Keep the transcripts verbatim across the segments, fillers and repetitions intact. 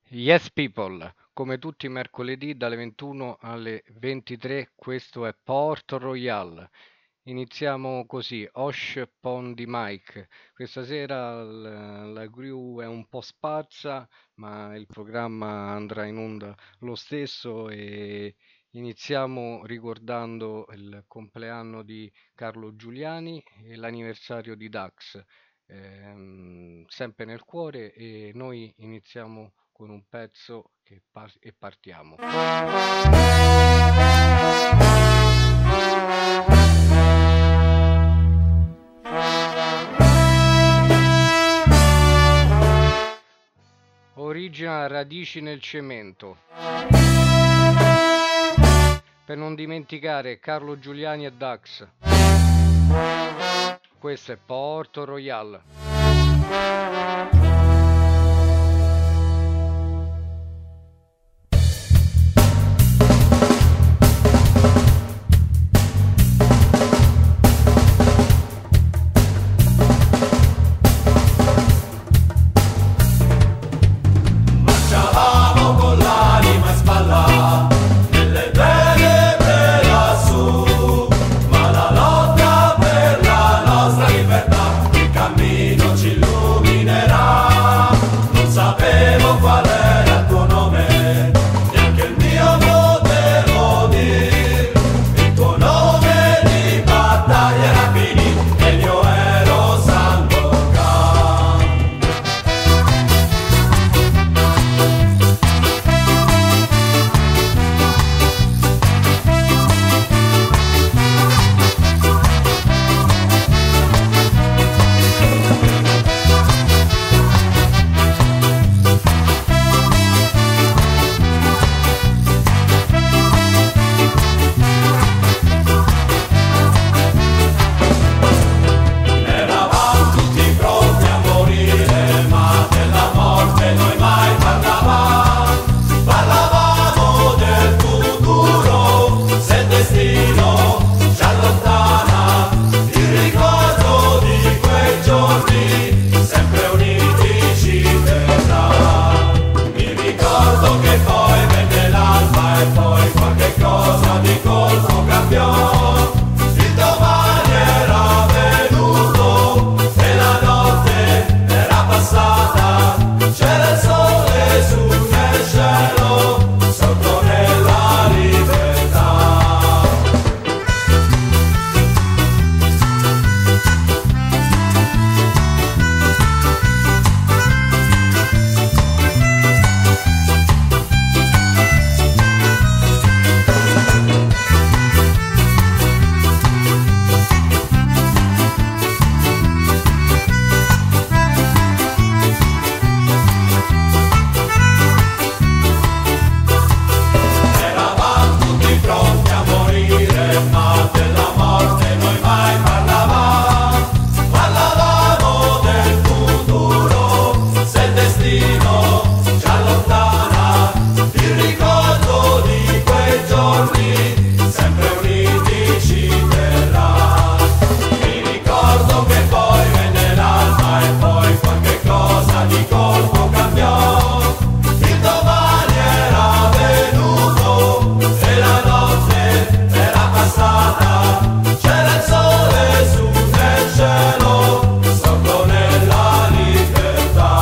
Yes People, come tutti i mercoledì dalle ventuno alle ventitré, questo è Port Royal. Iniziamo così, Osh Pon di Mike. Questa sera l- la crew è un po' sparsa, ma il programma andrà in onda lo stesso e iniziamo ricordando il compleanno di Carlo Giuliani e l'anniversario di Dax. Ehm, sempre nel cuore e noi iniziamo con un pezzo che par- e partiamo. Origina radici nel cemento. Per non dimenticare Carlo Giuliani e Dax. Questo è Porto Royal. Marciavamo con l'anima in spalla nelle tenebre lassù, ma la lotta per la nostra libertà il cammino ci illuminerà. Non sapevo qual era il tuo nome, neanche il mio potevo dir. Il tuo nome di battaglia era finito e il mio ero Sandokan. Eravamo tutti pronti a morire, ma della morte noi mai parlavamo. Parlavamo del futuro, se il destino ci allontana. Il ricordo di quei giorni, sempre uniti ci terrà. Mi ricordo che poi venne l'alba e poi qualche cosa di colpo cambiò. Il domani era venuto e la notte era passata. C'era il sole su nel cielo, sotto nella libertà. Eravamo tutti pronti a morire, ma della morte noi mai parlavamo. Parlavamo del futuro, se il destino ci allontana. Il ricordo di quei giorni, sempre uniti ci terrà. Mi ricordo che poi venne l'alba e poi qualche cosa di colpo cambiò. Il domani era venuto e la notte era passata. C'era il sole su nel cielo, sotto nella libertà.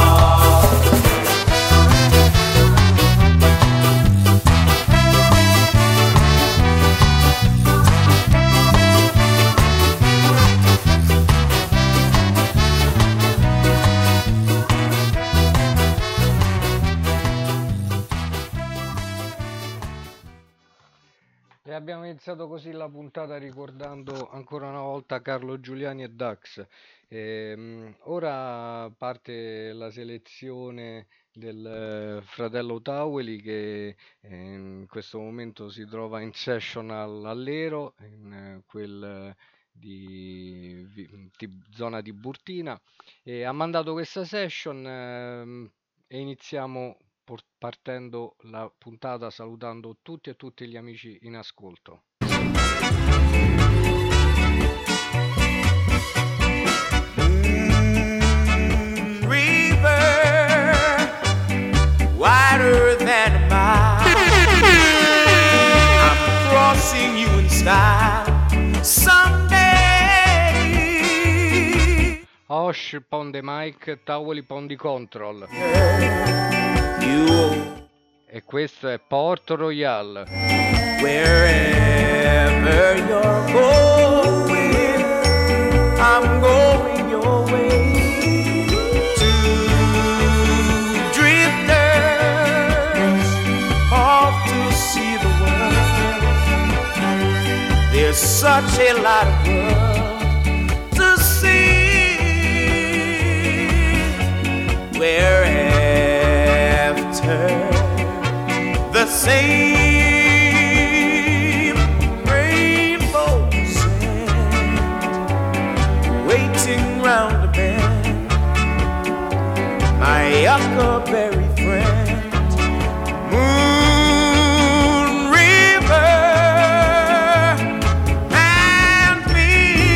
E abbiamo iniziato così la puntata ricordando ancora una volta Carlo Giuliani e Dax. Ehm, ora parte la selezione del eh, fratello Taueli che eh, in questo momento si trova in session al- all'Ero, in eh, quel eh, di, vi- di- zona di Burtina, e ha mandato questa session ehm, e iniziamo por- partendo la puntata salutando tutti e tutti gli amici in ascolto. River, wide Osh Pon the Mic, Tavoli Pon di Control. You, E questo è Port Royal. wherever you're going, I'm going your way. To drifters off to see the world. There's such a lot of world to see. Where after the same rainbows end, waiting round the bend, my huckleberry friend, Moon River and me.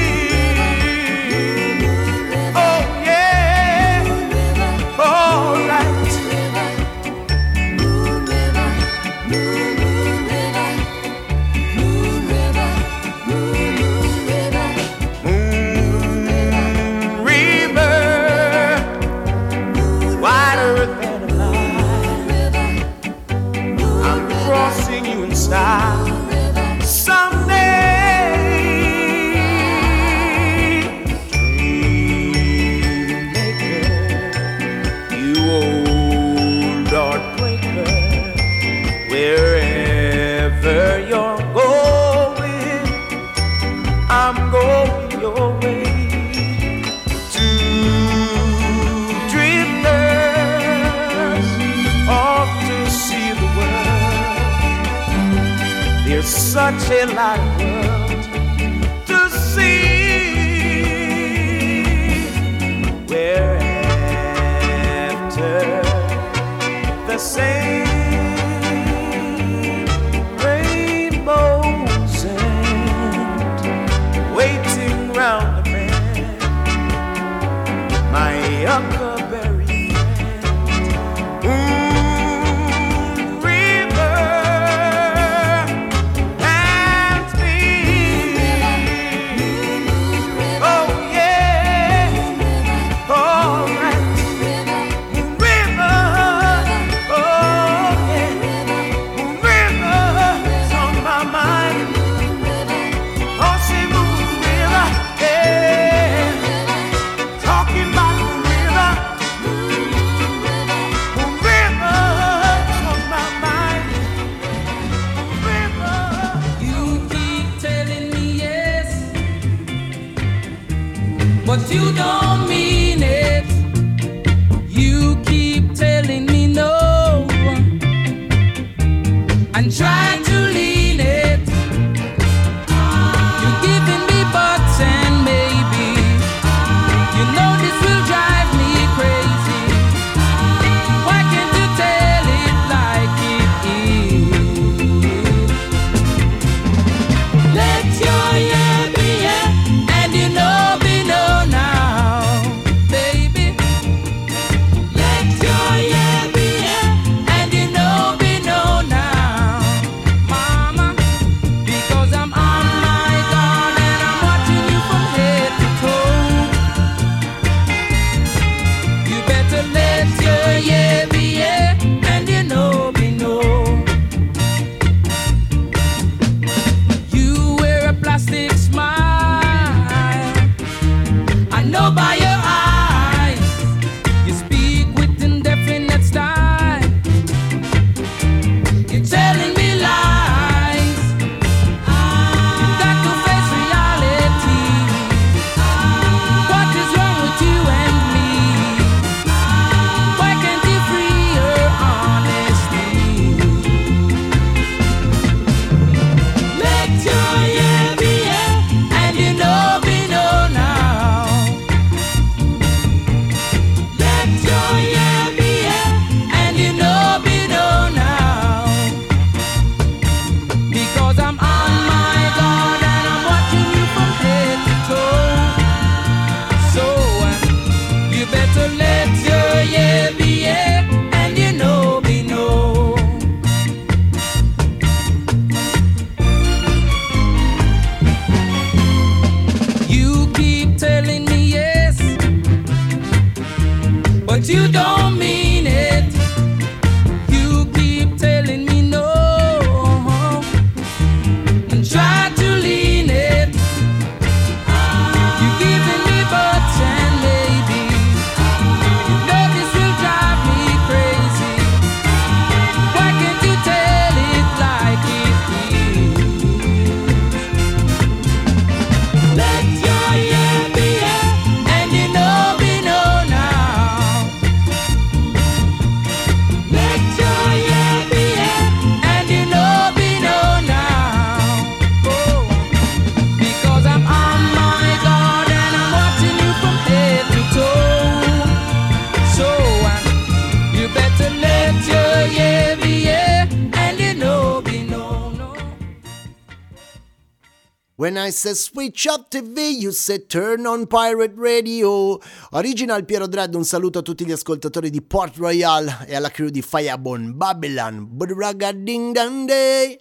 Oh yeah, all right. Someday, dream maker, you old heartbreaker, wherever you're going, I'm going your way. To drifters off to see the world. There's such a lot of world to see. Where after the same rainbows end, waiting round the bend, my huckleberry friend, Moon River. But you don't mean it. You keep telling me no and try to lean it. You're giving me buts and maybe. You know this will drive me crazy. Why can't you tell it like it is? Let your yeah be yeah, and you know be no. When I say switch up T V, you say turn on Pirate Radio. Original Piero Dread, un saluto a tutti gli ascoltatori di Port Royal e alla crew di Firebone Babylon. Budraga ding dang day.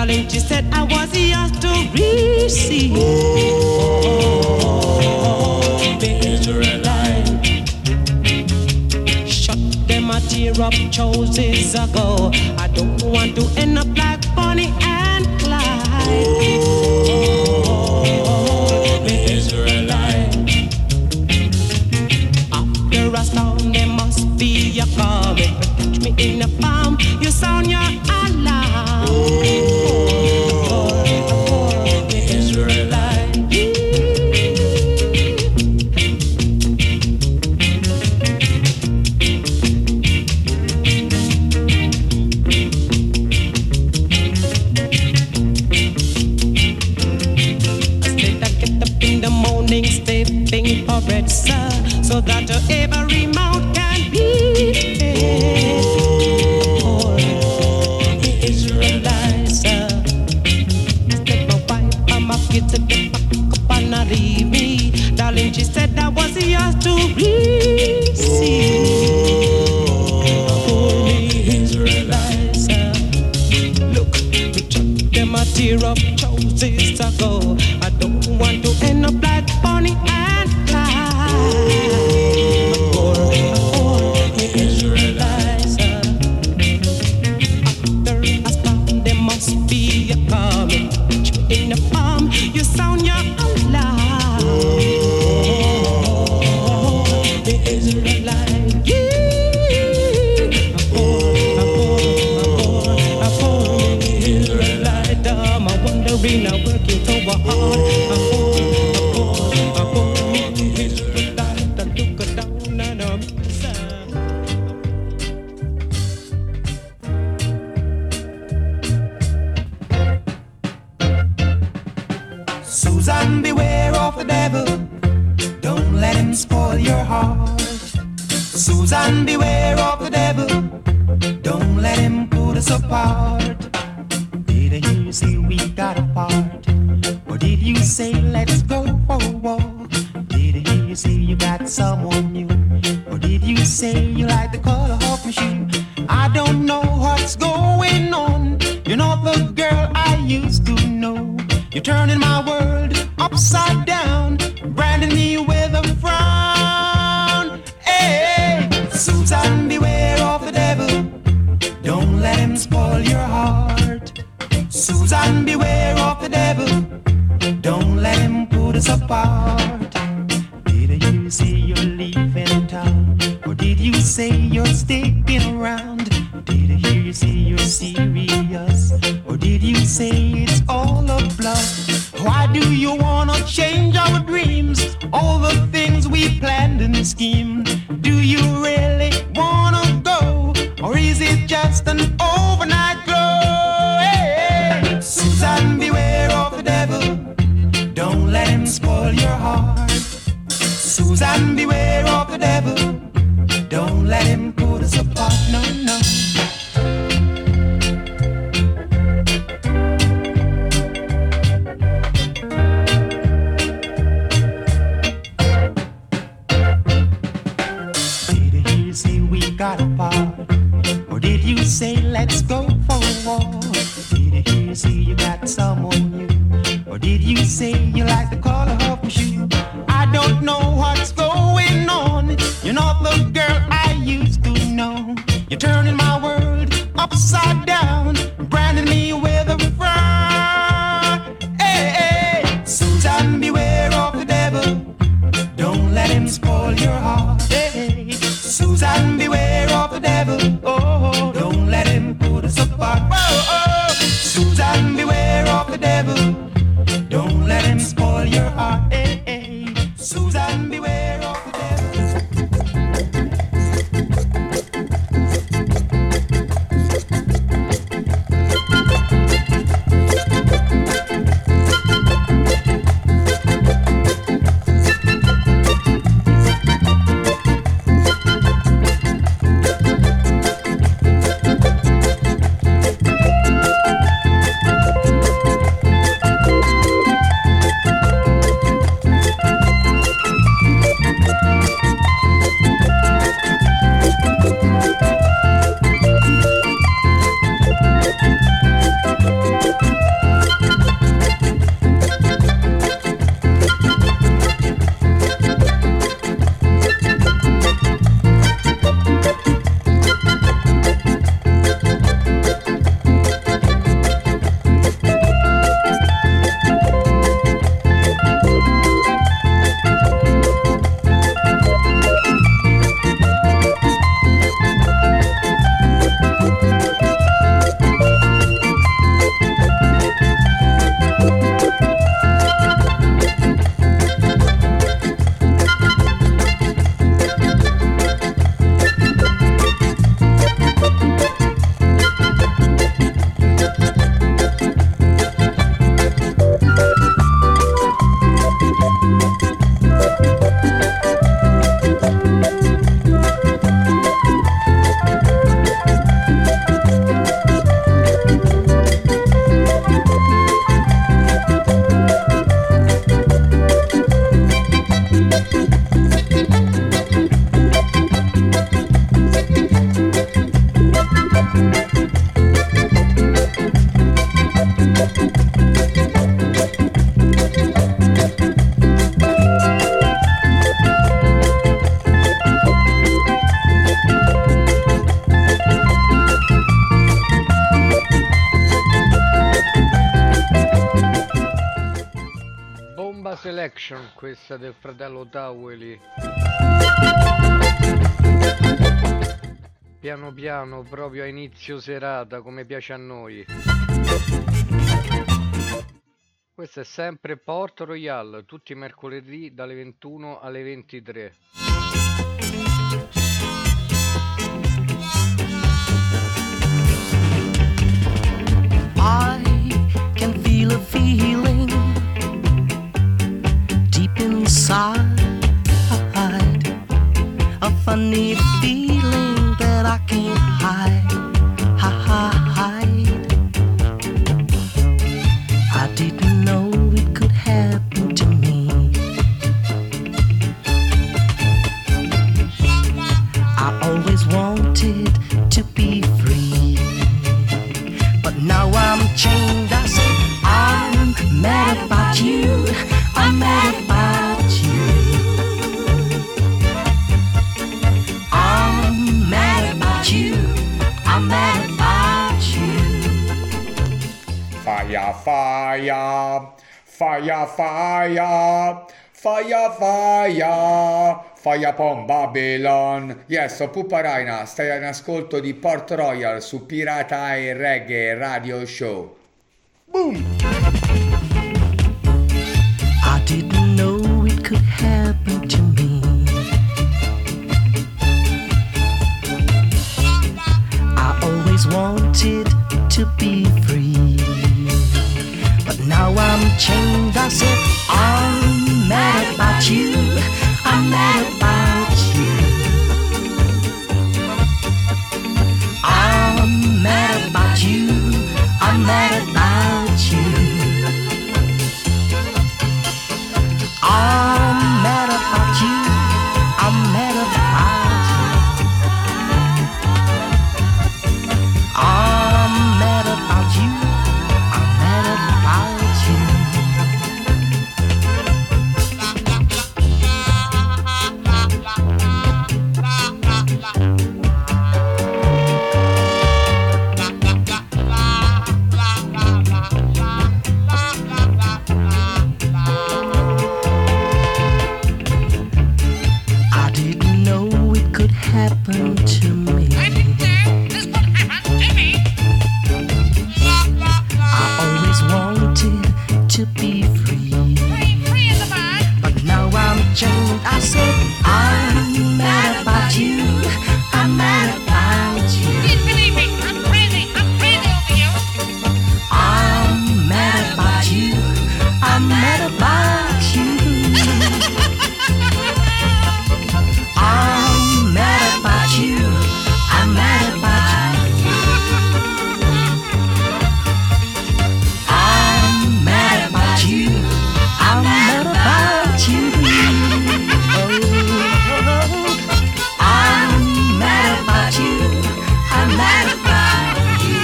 Darling, she said I was yours to receive. Oh, Israelite. Shut them a tear up choices ago. I don't want to end up like Bonnie and Clyde. Oh, Israelite. After a storm, there must be a calm. If you touch me in the palm, you sound your alarm. Oh, Israelite. Stepping for bread, sir, so that every mouth can be fed. Oh, Israelites, sir. Instead my wife, I'm up here to get back up and not leave me. Darling, she said that was yours to receive. Oh, Israelites, sir. Look, you chuck them a tear up choices ago. I don't want to end up like Bonnie and Clyde. Oh, oh, Israelites. After a storm, there must be a calm. Put you in the palm, you sound your alarm. Oh, the Israelite. Yeah. Oh, oh, oh, Israelite. I'm wondering, I'm working so hard. Susan, beware of the devil. Don't let him spoil your heart. Susan, beware of the devil. Don't let him put us apart. Did I hear you say we got apart? Or did you say let's go for a walk? Did I hear you say you got someone new? Or did you say you like the color of my shoe? I don't know what's going on. You're not the girl I used to know. You're turning my world upside down, branding me with a frown. Hey, Susan, beware of the devil. Don't let him spoil your heart. Susan, beware of the devil. Don't let him put us apart. Did I hear you say you're leaving town? Or did you say you're sticking around? Did I hear you say you're serious? Or did you say it's all a bluff? Why do you wanna change our dreams? All the things we planned and schemed. Do you really wanna go? Or is it just an overnight glow? Hey, Susan, beware of the devil. Don't let him spoil your heart. Susan, beware of the devil. Don't let him put us apart, no, no. Did I hear you say we got apart? Or did you say let's go for a walk? Did I hear you say you got someone new? Or did you say you like the color of my shoe? I don't know what's going on. You're not the girl I used to know. You're turning my world upside down, branding me with a frown. Hey, hey, Susan, beware of the devil. Don't let him spoil your heart. Hey, Susan, beware of the devil. Oh, don't let him put us apart. Whoa, oh, Susan, beware of the devil. Don't let him spoil your heart. Hey, hey, Susan, beware of the devil. Selection, questa del fratello Taweli. Piano piano, proprio a inizio serata, come piace a noi. Questo è sempre Port Royal, tutti i mercoledì dalle ventuno alle ventitré. I can feel a feeling deep inside, a funny feeling that I can't hide, hide. I didn't know it could happen to me. I always wanted to be free, but now I'm chained. I say I'm mad about you, I'm mad about you. I'm mad about you, I'm mad about you. Fire, fire, fire, fire, fire, fire, fire upon Babylon. Yes, so Pupa Raina, stai in ascolto di Port Royal su Pirata e Reggae Radio Show. Boom! I didn't know it could happen to me. I always wanted to be free, but now I'm chained. I said I'm mad about you, I'm mad about you. I'm mad about you, I'm mad about you. I'm mad about you, I'm mad about you. I'm mad about you, I'm mad about you. I didn't know it could happen to me. I always wanted to be free, but now I'm chained. I said I'm mad about you, I'm mad about you. I'm mad about you, I'm mad about you. I'm mad about you, I'm mad about you. I'm mad about you, I'm mad about you. Oh, I'm mad about you, I'm mad about you. I'm mad about you.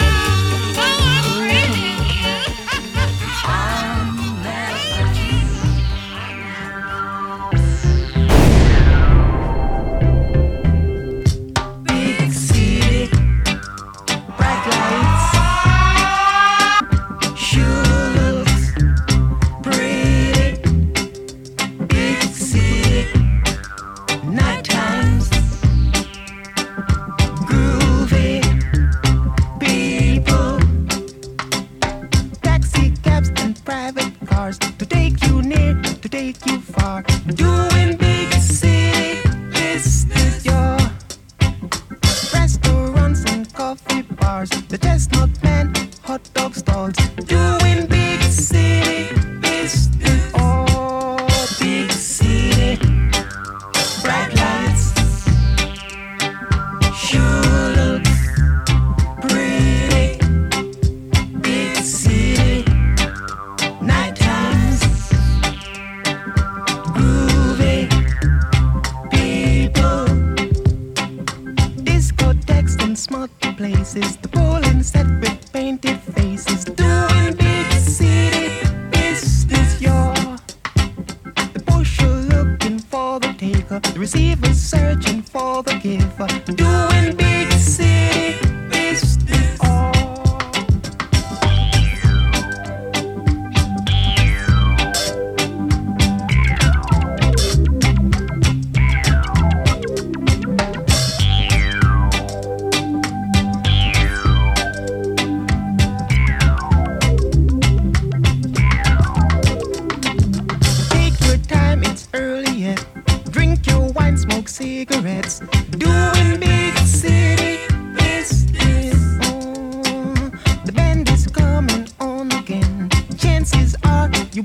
Big city, bright lights, sure looks pretty. Big city, night times, groovy people, taxi cabs and private cars to take you near, to take you far. Doing big city business, your restaurants and coffee bars, the chestnut man, hot dog stalls. Doing big city business, oh, big city, bright lights, sure looks pretty. Big city, night times, groovy people, discotheques and smart places, the bowling set with painted faces. Doing big city business.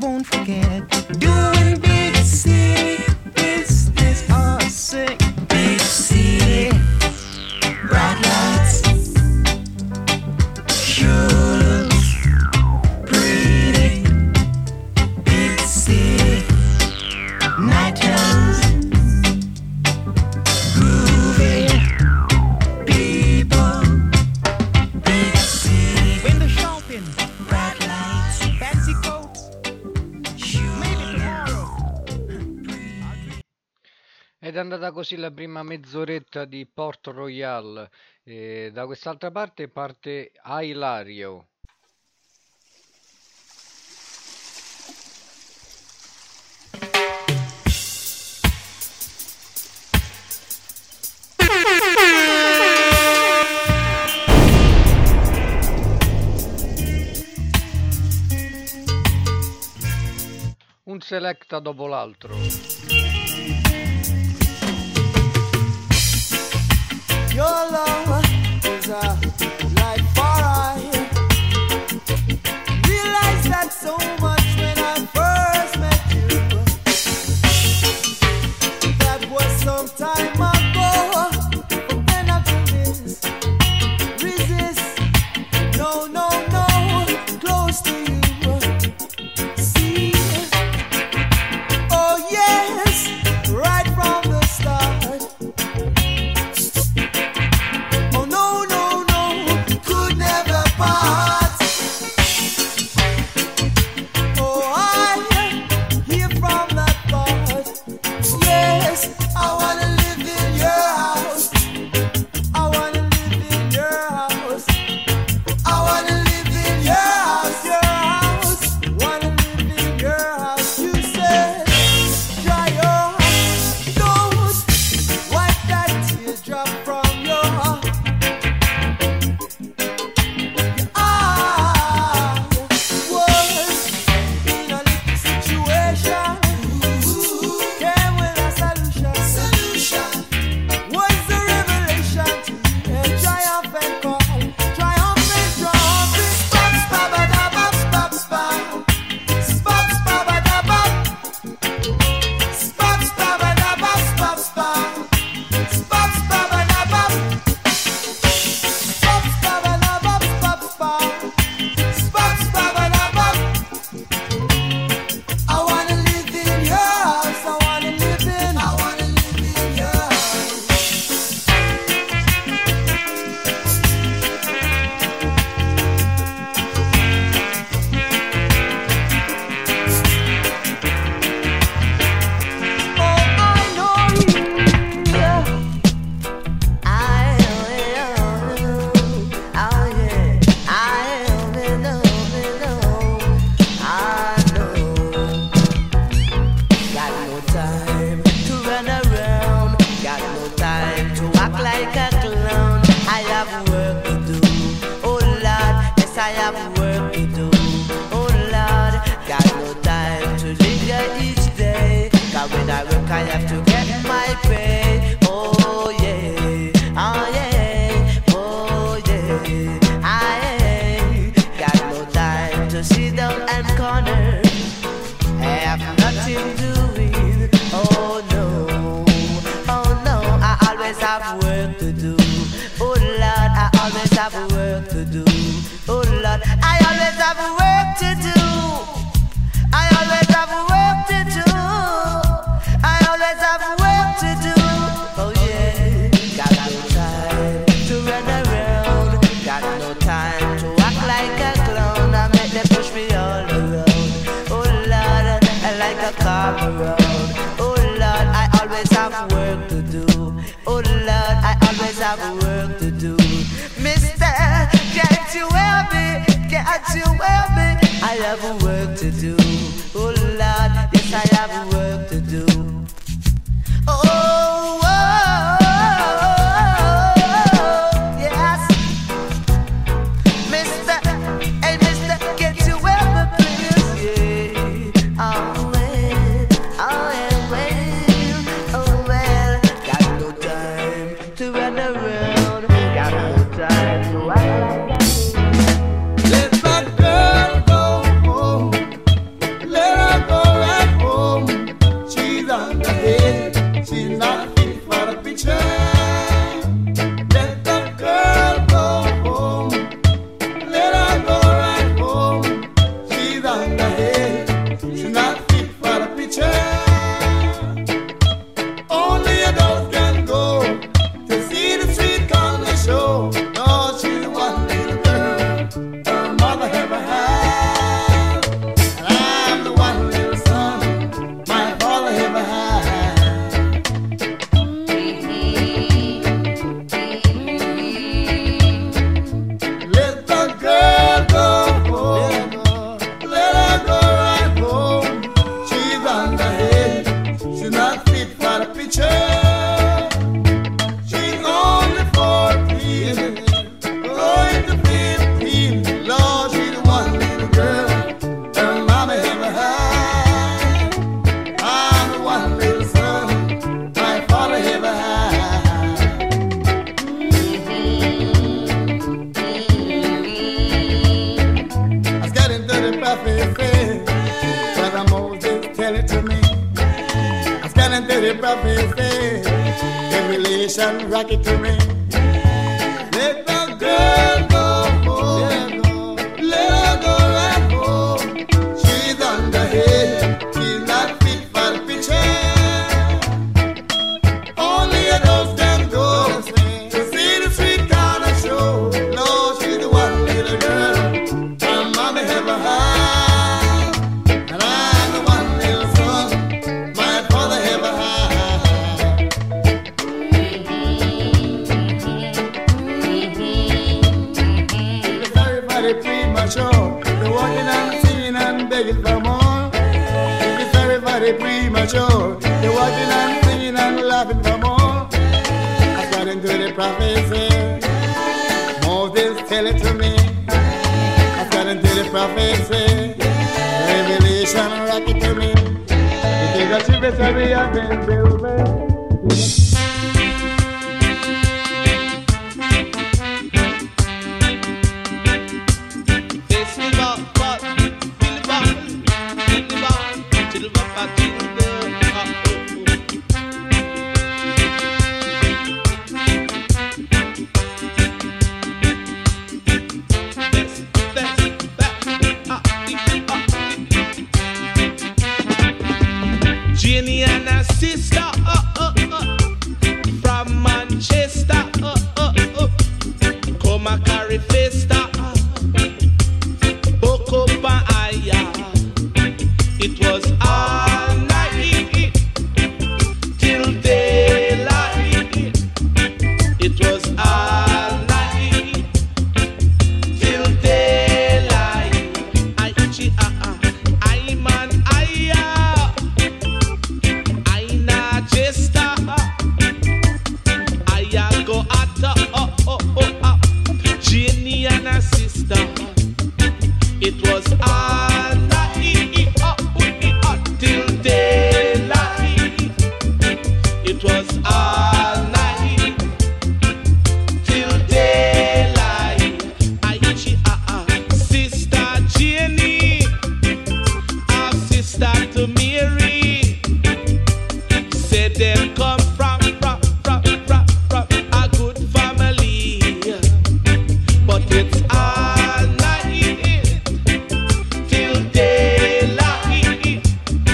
won't forget. Doing big city business, oh, sick. Big city, bright lights, sure looks pretty. Big city, night times, groovy people. Big city, window shopping, bright lights, fancy coats, maybe tomorrow. Ed è andata così la prima mezz'oretta di Port Royal. E da quest'altra parte parte a Ilario. Un selecta dopo l'altro. Your love is a light for eye. Realize that so much when I first met you. That was some time ago. But then I couldn't resist. No, no, no, close to you. See, oh yes, right from the start. Oh no, no, no, could never part. Oh, I hear from that thought. Yes, I wanna live in your house. I wanna live in your house. I wanna live in your house, your house. Wanna live in your house. You said, dry your eyes. Don't wipe that teardrop from your heart. I was in a little situation. Came with a solution. Solution was the revelation to you. A triumphant call, triumphant, triumphant. Spop, spabadabab, spop, spab. Spop, spabadabab. Spop, spabadabab, spop, spab. Spop, spabadabab. Spop, spabadabab, spop, spab. Spop, spabadabab. I wanna live in your house. I wanna live in. I wanna live in your house. Oh, I know you. I know you. Oh yeah, I know, know, know. I know. Got no time to run around. Got no time to act like a clown. I have work to do. Oh Lord, yes I have work to do. Oh Lord, got no time to linger each day. 'Cause when I work I have to get my pay. Oh yeah, oh yeah, oh yeah. I got no time to sit down and corner. I have nothing doing. Oh no, oh no, I always have work to do. Oh Lord, I always have work to do. Oh Lord, I always have work to do. I always have work to do. I always have work to do. Oh yeah, got no time to run around. Got no time to act like a clown. I make them push me all around. Oh Lord, I like a car around. Oh Lord, I always have work to do. Oh Lord, I always have work to do. Mister, can't you help me? Can't you help me? I have work to do. Oh Lord, yes I have work to do. Oh, oh, oh, oh, yes. Mister, hey Mister, can't you help me please? Yeah. Oh well, oh well, oh well. Got no time to run around. Got no time to act like that. Let that girl go home. prophecy. Brother Moses, tell it to me. I stand into the prophecy. Revelation, rock it to me. Let the girl go home. Let her go right home. She's on the head. She's not fit for the picture. Only a ghost can go to see the sweet kind of show. Lord, she's the one little girl my mommy ever had. And I'm the one little son my father ever had. It's very, very premature. They're walking and singing and begging for more. It's very, very premature. They're walking and singing and laughing for more. According to the prophecy, Moses tell it to me. According to the prophecy, Revelation rock it to me. It is a tribute that we have been building. Jenny and her sister uh, uh, uh, from Manchester uh, uh, uh, come a carry festa uh, book up and aya. It was all night till daylight. It was all night till daylight. I chi ah ah I man aya. I na jesta. I go ata oh oh oh ah. Jenny and her sister. It was all night oh, oh, till daylight. It was all night till daylight. I chi ah ah sister Jenny, our sister to Mary. Said them come from, from, from, from, from a good family. But it's all night till daylight.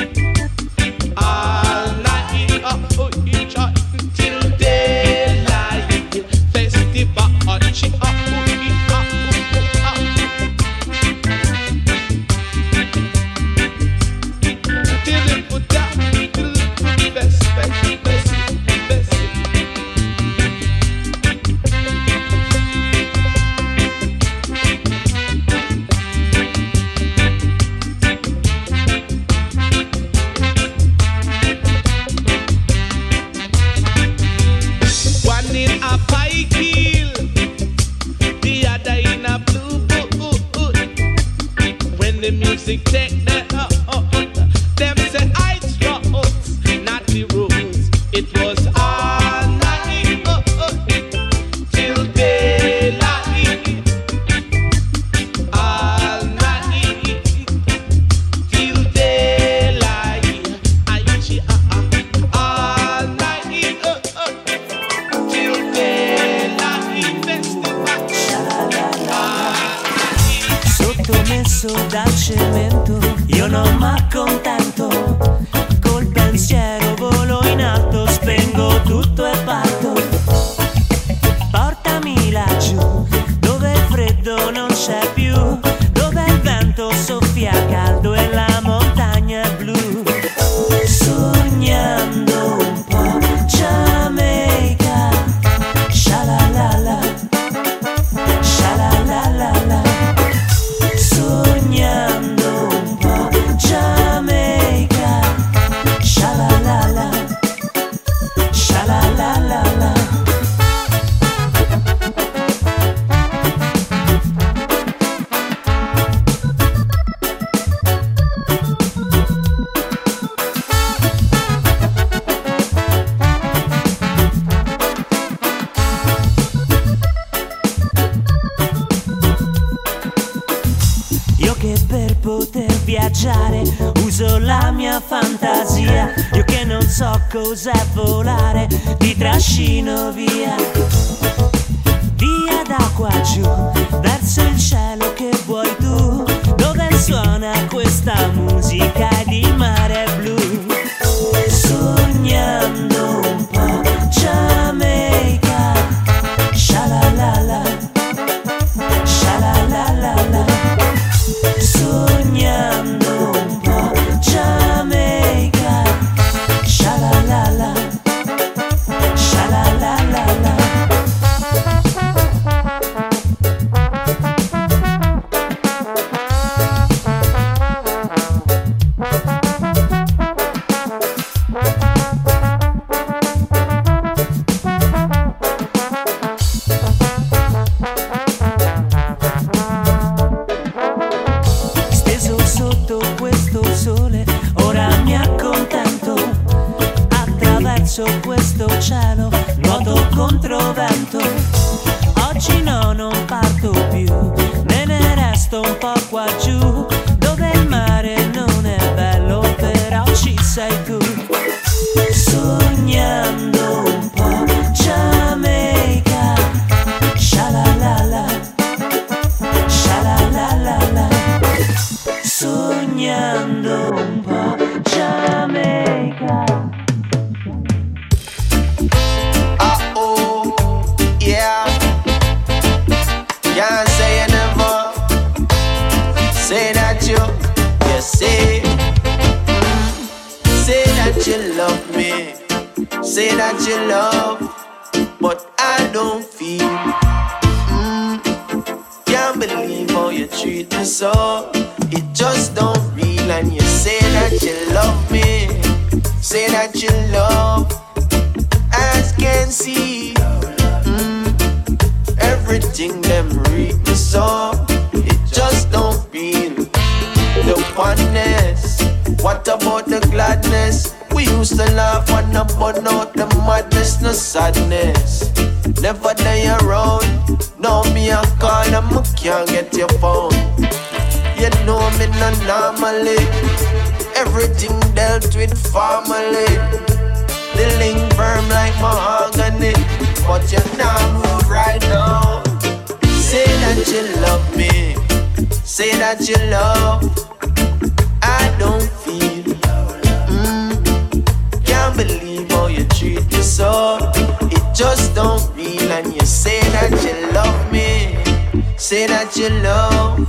All night oh, oh, each uh, till daylight. Festival oh, chi, oh, oh, oh, oh, oh. Till it put down, till it put the best, best, best, best. One in a pike heel, the other in a blue boot. When the music take the uh, uh, uh, them say I struck not the rules. It was all night uh, uh, till daylight. All night till daylight. I chi ah ah all night uh, uh, till daylight. Festival. Sottomesso dal cemento, io non m'accontento. Col pensiero volo in alto, spengo tutto e parto. Portami laggiù, dove il freddo non c'è più, dove il vento soffia caldo e la montagna è blu. Sognando un po' Giamaica, sha-la-la-la, sha-la-la-la-la. Sognando un po' Giamaica, sha-la-la-la, sha-la-la-la-la. Io che per poter viaggiare, uso la mia fantasia. Io che non so cos'è volare, ti trascino via. Via da qua giù, verso il cielo che vuoi tu, dove suona questa musica di mare blu. Sognando un po' Giamaica, sha-la-la-la, sha-la-la-la-la. Sognando un po' Giamaica, sha-la-la-la, sha-la-la-la-la. Steso sotto questo sole, ora mi accontento. Attraverso questo cielo, nuoto contro vento. Oggi no, non parto più, me ne resto un po' qua giù, dove il mare non è bello, però ci sei tu. Sognando un po' Giamaica, sha-la-la-la, sha-la-la-la-la. Sognando un po' Giamaica. Uh-oh, yeah. Can't say you never say that you, you say, mm, say that you love me, say that you love, but I don't feel. Mm, can't believe how you treat me so. It just don't feel, and you say that you love me, say that you love, as can see. Mm, everything them read me so. It just don't feel the oneness. What about the gladness? We used to laugh and not burn out the madness, no sadness. Never die around. Now me a call and me can't get your phone. You know me no normally. Everything dealt with family. The link firm like mahogany, but you now move right now. Say that you love me, say that you love, I don't feel. Mm, can't believe how you treat me so. It just don't feel, and you say that you love me, say that you love,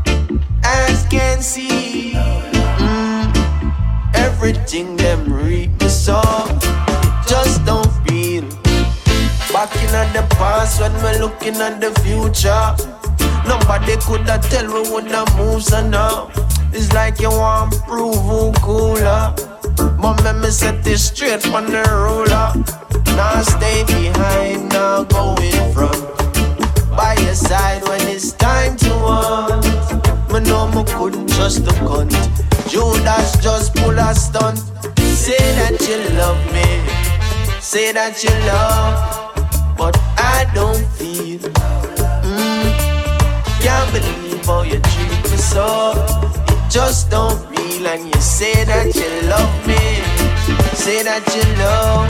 as can see. Mm, everything them read me so. It just don't feel. Back in the past when we're looking at the future, nobody could have tell we would have moved so now. It's like you want to prove who cooler. But let me set this straight from the ruler. Now stay behind, now go in front. By your side when it's time to hunt. Me know me couldn't trust the cunt. Judas just pull a stunt. Say that you love me, say that you love, but I don't feel. Mm, can't believe how you treat me so. It just don't feel, and you say that you love me, say that you love,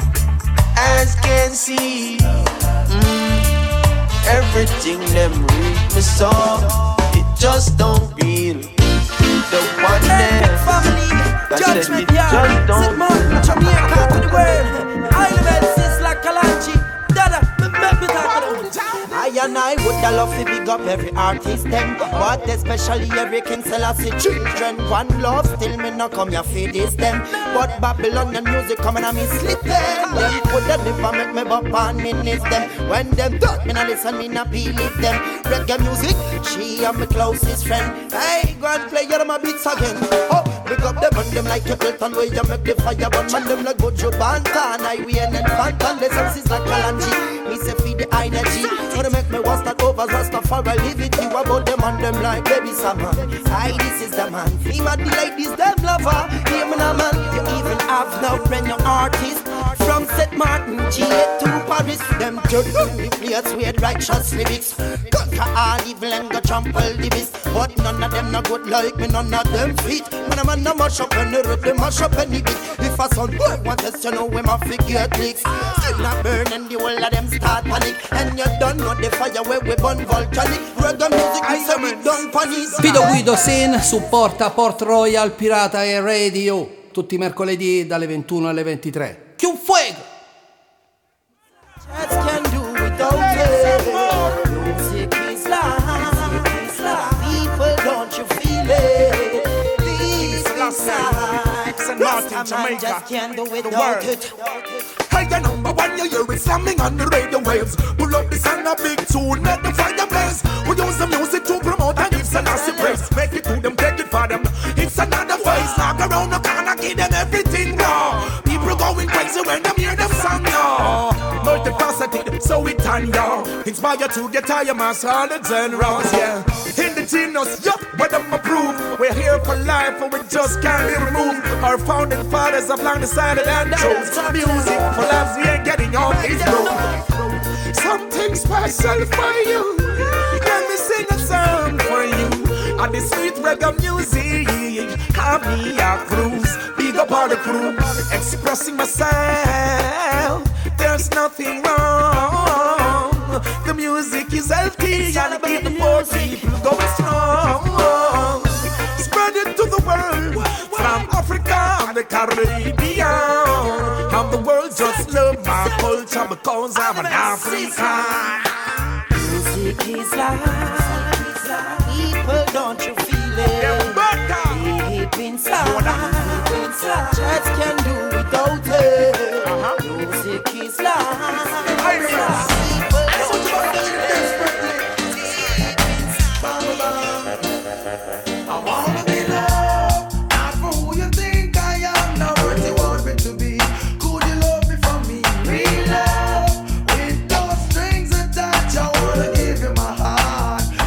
as can see. Mm, everything them read me so. It just don't feel. The oneness, Judgment Yard, sit man, Jamaica to the world. I live in like Kalanchi. Dada, make me talk to them. I and I would love to big up every artist them, but especially every King Selassie children. One love still me no come here feed this them, but Babylonian music coming and me slip them. Them coulda never make me bop and me miss them. When them talk me no listen, me no believe them. Reggae music, she am my closest friend. Hey, go and play your my beats again. Oh, pick up them and them like a Clinton where you make the fire burn. Man them like Gojo Bantan, I we and Fantan. Lessons is like Kalanji. Me say feed the energy. Wanna make me want that over Rastafari. Leave it you about them and them like baby summer. Aye, this is the man. He mad the ladies, them lover. Hear me now man. You even have no friend, your artist. From Saint Martin, G eight to Paris, them turn the place with righteous lyrics. Conquer all evil and go trample the beast. But none of them no good like me, none of them fit. When a man no mash up any rhythm, mash up any beat. If a son boy want us to know him a figure clicks. Still not burning, the whole of them start panic. And you don't know the fire where we burn volcanic. Reggae music, we say we don't panic. Fido Guido Sin supporta Port Royal Pirata e Radio tutti i mercoledì dalle ventuno alle ventitré. Che un fuego! Church can do without it. Music is life. People, don't you feel it? This is life. Martin, Jamaica, just can't do without it. Hey, the number one, you hear it slamming on the radio waves. Pull up this and a big tune, make the fire blaze. We use the music to promote and give Selassie praise. Make it to them, take it for them. It's another phase. Knock around the corner, give them everything raw. People going crazy when they hear them song now. Multifaceted, so we turn down. Inspired to get higher, mass all the genres, yeah. In the genius, yup, what them approve. We're here for life, and we just can't be removed. Our founding fathers have long decided and chose music for lives, we ain't getting on this road. Something special for you. Let me sing a song for you. On the sweet reggae music, have me a cruise. Big up all the crew, expressing myself. There's nothing wrong. The music is healthy and it keep the poor people going strong. Spread it to the world, from Africa and the Caribbean. And the world just love my culture because I'm an African. Music is life. People, don't you feel it? Deep inside. Church can do without it. Music is life. I wanna be loved, not for who you think I am, not what you want me to be. Could you love me for me? Real love, with those strings attached. I wanna give you my heart.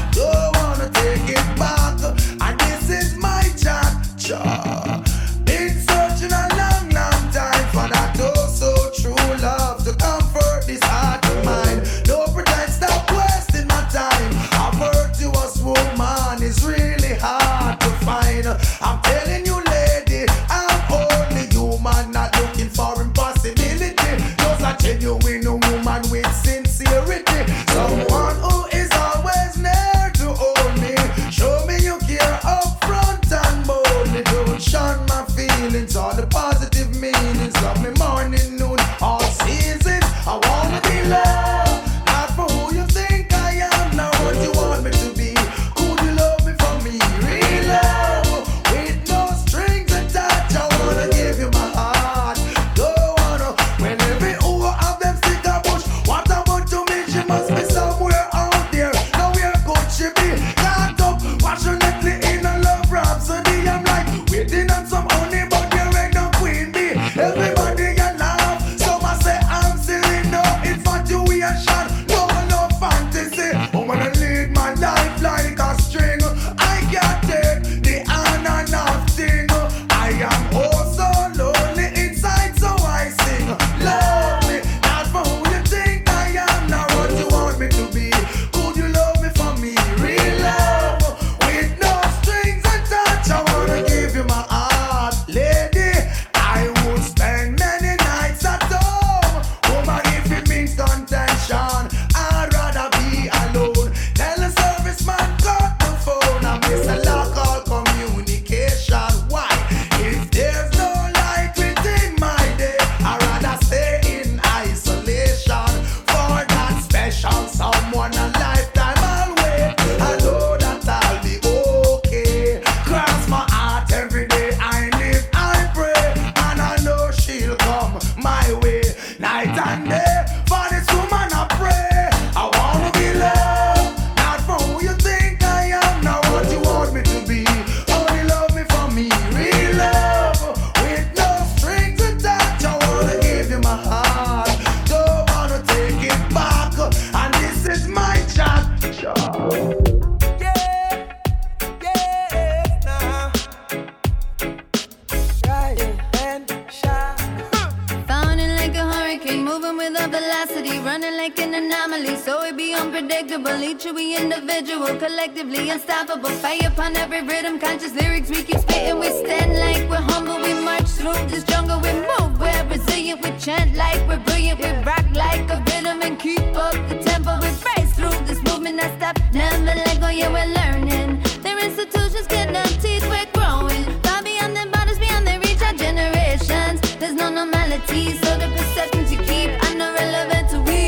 unpredictable. Each we individual, collectively unstoppable. Fire upon every rhythm, conscious lyrics we keep spitting. We stand like we're humble, we march through this jungle. We move, we're resilient, we chant like we're brilliant. We rock like a rhythm and keep up the tempo. We race through this movement, not stop, never let go. Yeah, we're learning. Their institutions get no teeth, we're growing. Far beyond their borders, beyond their reach, our generations. There's no normality, so the perceptions you keep are not relevant to we.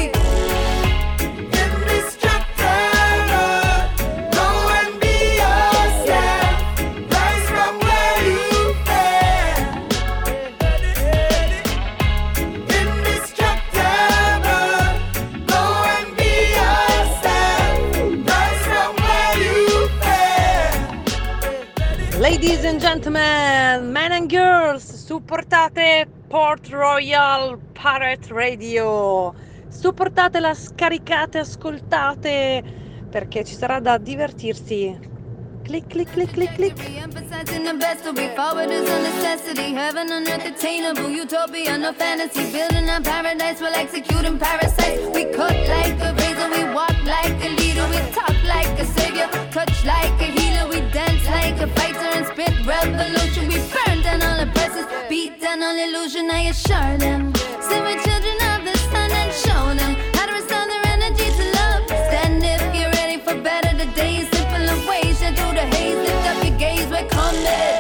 Ladies and gentlemen, men and girls, supportate Port Royal Pirate Radio. Supportatela, scaricate, ascoltate, perché ci sarà da divertirsi. Click, click, click, click, click. Emphasizing the best to be forward is a necessity. Heaven on earth attainable, utopia, no fantasy. Building a paradise while executing parasites. We cut like a razor, we walk like a leader. We talk like a savior, touch like a healer. We dance like a fighter and spit revolution. We burn down all oppressors, beat down all illusion. I assure them, say we're children of the sun and show them how to restore their energy to love. Stand if you're ready for better. The day is simple of ways and through the haze. Lift up your gaze, we're coming.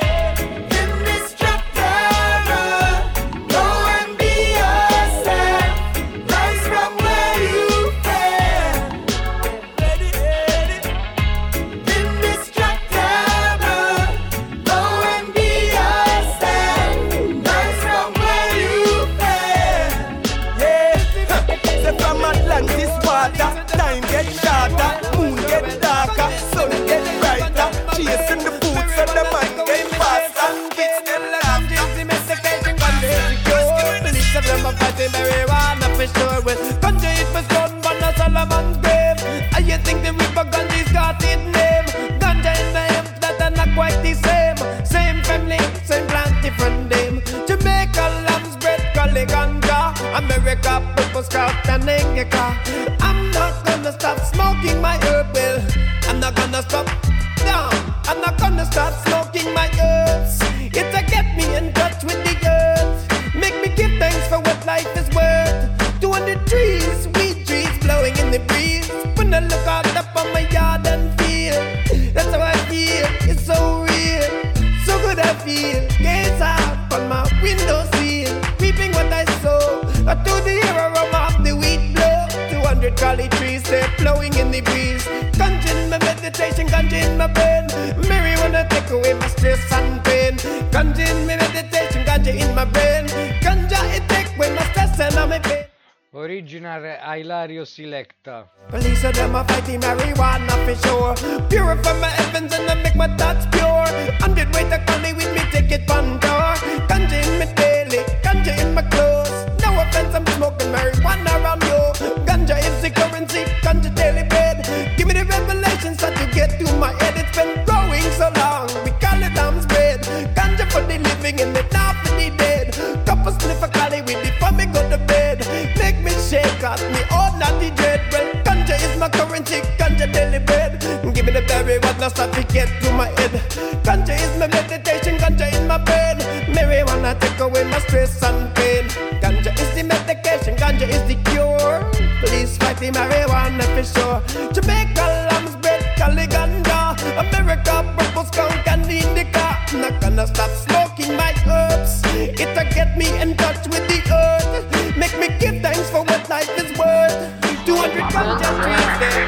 Chasing the food so the mind get faster. It's still a ganja, domestication, ganja is secure. Police of them are fighting marijuana for sure. Well, ganja it was done by a Solomon's grave. And you think the river ganja's got its name? Ganja in the hemp that are not quite the same. Same family, same plant, different name. Jamaica, lamb's bread, Cali ganja. America, purple scout and Englica. I'm not gonna stop smoking my herb well. I'm not gonna stop down. I'm not gonna start smoking my herbs. It'll get me in touch with the earth. Make me give thanks for what life is worth. two hundred trees, weed trees blowing in the breeze. When I look out up on my yard and feel, that's how I feel, it's so real. So good I feel, gaze out on my windowsill. Reaping what I sow, to the aroma of the wheat blow. two hundred collie trees, they're blowing in the breeze. Ganja in my meditation, ganja in my brain. Mary wanna take away my stress and pain. Ganja in my meditation, ganja in my brain. Ganja it take away my stress and my pain. Original Hilario Selecta. Police of them are fighting marijuana for sure. Purify my heavens and I make my thoughts pure. Hundred weight of collie with me, take it on door. Ganja in my daily, ganja in my clothes. No offense, I'm smoking marijuana around you. Ganja is the currency, ganja daily bread. Give me the revelations that you get to my head. It's been growing so long, we call it arms bread. Ganja for the living and it not for the dead. Couple sniff a collie with it before me go to bed. Make me shake out me all not the dread. Well, ganja is my currency, ganja daily bread. Give me the berry, what not stop to get to my head. Ganja is my meditation, ganja in my brain. Marijuana take away my stress and pain. Ganja is the medication, ganja is the cure. Please fight the marijuana for sure. Jamaica, lamb's bread, Cali ganja. America, purple skunk and indica. Not gonna stop smoking my herbs. It'll get me in touch with the earth. Make me give thanks for what life is worth. two hundred ganja trees there.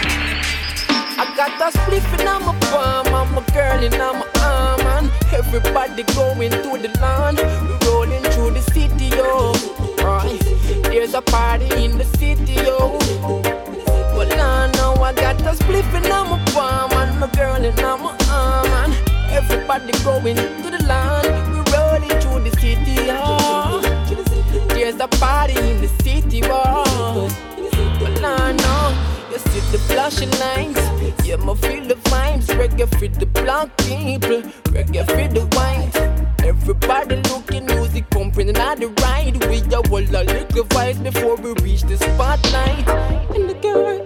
I got a spliff in my palm, I'm a girl in my arm, and everybody going to the land. We rolling through the city, yo. Right. There's a party in the city, yo. Well, I know I got a spliff in my palm, and my girl in my arm, and everybody going to the land. We rolling through the city, yo. There's a party in the city, yo. Well, I know. You see the flashing lights, yeah, I feel the vibes. Reggae for the black people, reggae for the white. Everybody looking, music pumping and on the ride. We a whole a little vibes before we reach the spotlight. In the girl, in the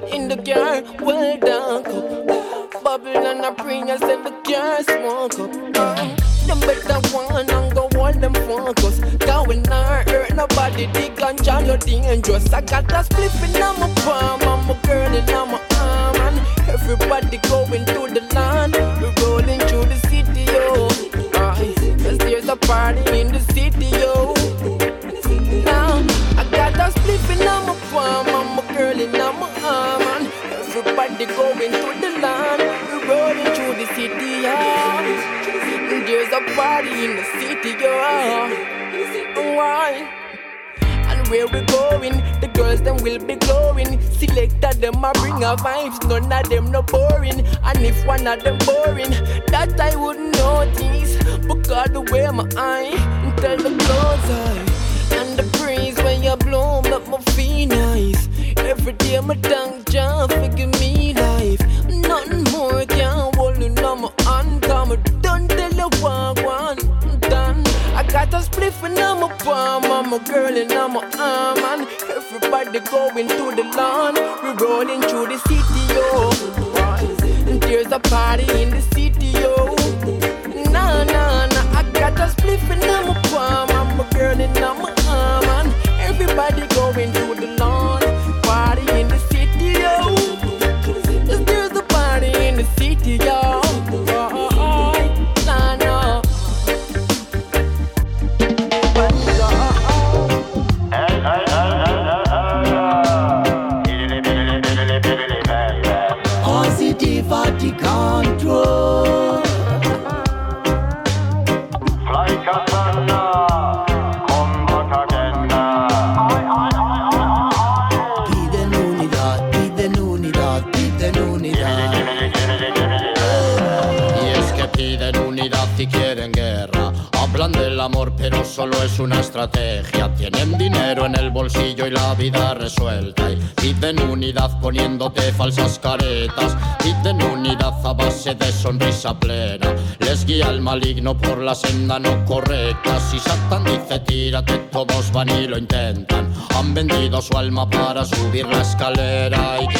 car, well done cup. Babylon a bring us in the car, smoke up. Uh, them better one and go hold them focus. Cause we not hurt nobody, the ganja no dangerous. I got a spliff in my palm, and my girl in my arm, and everybody going to the land. We're rolling through the city, yo. Uh, cause there's a party in the city, yo. Now, I got a spliff in my palm, and my girl in my arm, and everybody going to the land. We're rolling through the city, yo. There's a party in the city, yo. Why? And where we going, the girls them will be glowing. Selected them a bring a vibes, none of them no boring. And if one of them boring, that I wouldn't notice. Because the way my eye, tell the clothes eye. And the breeze when you blow make me feel nice. Every day my tongue jump, give me life. Nothing more can hold you on my hand. Come done tell you one, one done. I got a spliff in my palm, and my girl in my arm, and everybody going to the lawn. We're rolling through the city, yo. And there's a party in the city, yo. Nah, nah, nah. I got a spliff in my palm, and my girl in my arm, and everybody going to the lawn. Party in the city, yo. There's a party in the city, yo. Nah, nah. Positive at the control. Fly Katana, come back again now. Piden unidad, piden unidad, piden unidad. Y es que piden unidad y quieren guerra. Hablan del amor pero solo es una estrategia. Tienen dinero en el bolsillo y la vida resuelta. Y piden unidad poniéndote falsas caretas. Piden unidad a base de sonrisa plena. Les guía el maligno por la senda no correcta. Si Satan dice tírate, todos van y lo intentan. Han vendido su alma para subir la escalera. Y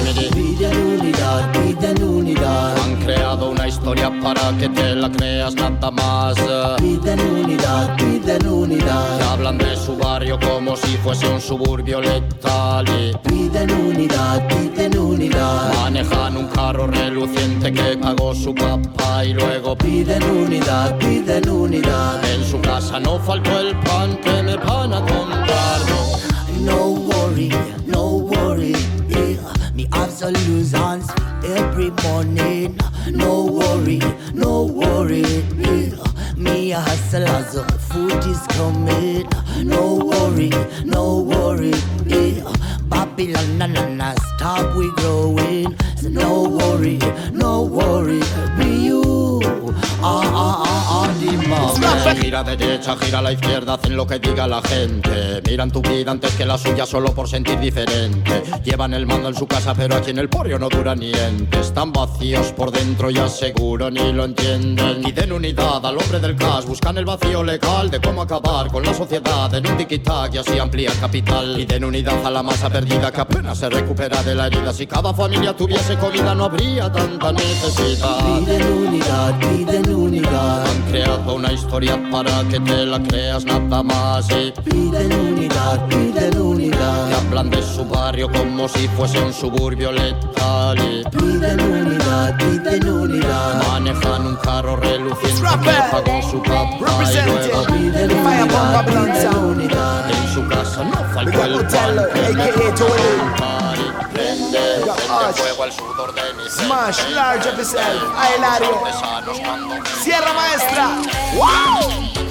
piden unidad, piden unidad. Han creado una historia para que te la creas nada más. Piden unidad, piden unidad. Te hablan de su barrio como si fuese un suburbio letal. Y piden unidad, piden unidad. Manejan un carro reluciente que pagó su papá y luego piden unidad, piden unidad. En su casa no faltó el pan que me van a comprar. No, no worry, no worry. Yeah. Me have solutions every morning. No worry, no worry. Yeah. Me a hustle as the food is coming. No worry, no worry. Yeah. Babylon, na na na, stop we growing. So no worry, no worry. Be you. Ah ah ah ah, the moment. Gira de derecha, gira a la izquierda, hacen lo que diga la gente. Miran tu vida antes que la suya solo por sentir diferente. Llevan el mando en su casa pero aquí en el porrio no dura niente. Están vacíos por dentro y aseguro ni lo entienden. Piden unidad al hombre del cash, buscan el vacío legal de cómo acabar con la sociedad en un tiki-tac y así ampliar capital. Piden unidad a la masa perdida que apenas se recupera de la herida. Si cada familia tuviese comida no habría tanta necesidad. Piden unidad, piden unidad. Han creado una historia para que te la creas nada más. Y piden unidad, piden unidad. Te hablan de su barrio como si fuese un suburbio letal. Y piden unidad, piden unidad. Manejan un carro reluciente que pagó su papá y luego piden unidad, piden unidad. En su casa no faltó el pan que me comprar. Y prende, prende fuego al sudor de mi frente. Smash, large up yourself, a Hilario. Sierra Maestra. Wow.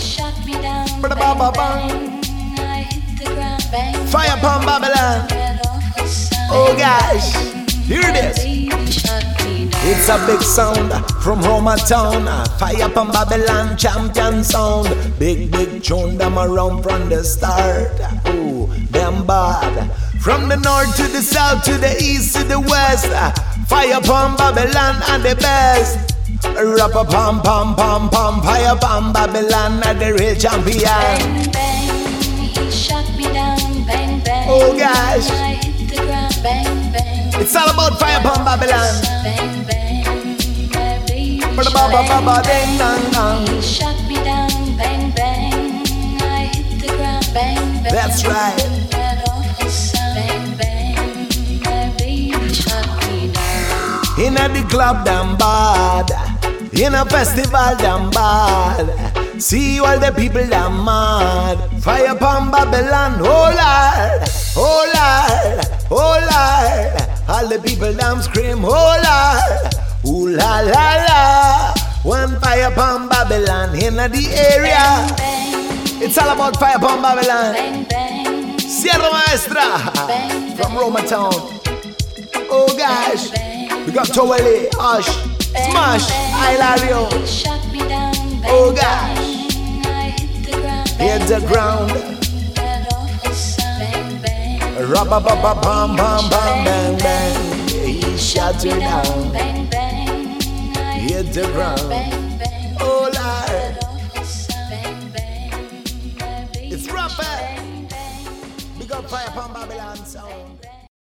Fire upon Babylon. Oh gosh, hear this. It's a big sound from Roma town. Fire upon Babylon, champion sound. Big, big tune them around from the start. Ooh, them bad. From the north to the south, to the east to the west. Fire upon Babylon and the best. Rap a pam pam pam pam. Fire upon Babylon and the real champion. Bang bang, he shot me down. Bang bang, oh gosh. I hit the ground. Bang bang, It's all about fire upon Babylon. Bang, bang, baby. Ba ba ba ba ba ding dong dong. He shot me down, bang, bang. I hit the ground, bang, bang. That's right. That awful sound, bang, bang. Baby, he shot me down. In a the club damn bad, in a festival damn bad. See all the people damn mad. Fire upon Babylon, oh Lord, oh Lord, oh Lord. All the people damn scream, oh Lord, ooh la la la. One fire upon Babylon in the area. Bang, bang. It's all about fire upon Babylon. Bang, bang. Sierra Maestra Bang, from bang. Roma Town. Oh gosh, Bang, we got Towele, Osh, bang, Smash, bang. Hilario. He shot me down, bang, Oh gosh, bang. I hit the ground, hit bang, the bang. ground. That awful sound, bang, bang. Rabba ba ba bam bam bam bang bang. He shot you down, Bang, bang. I hit the ground. bang, bang. Oh Lord, That awful sound, bang, bang. Baby, it's rough. bang, bang. Big up fire upon Babylon sound.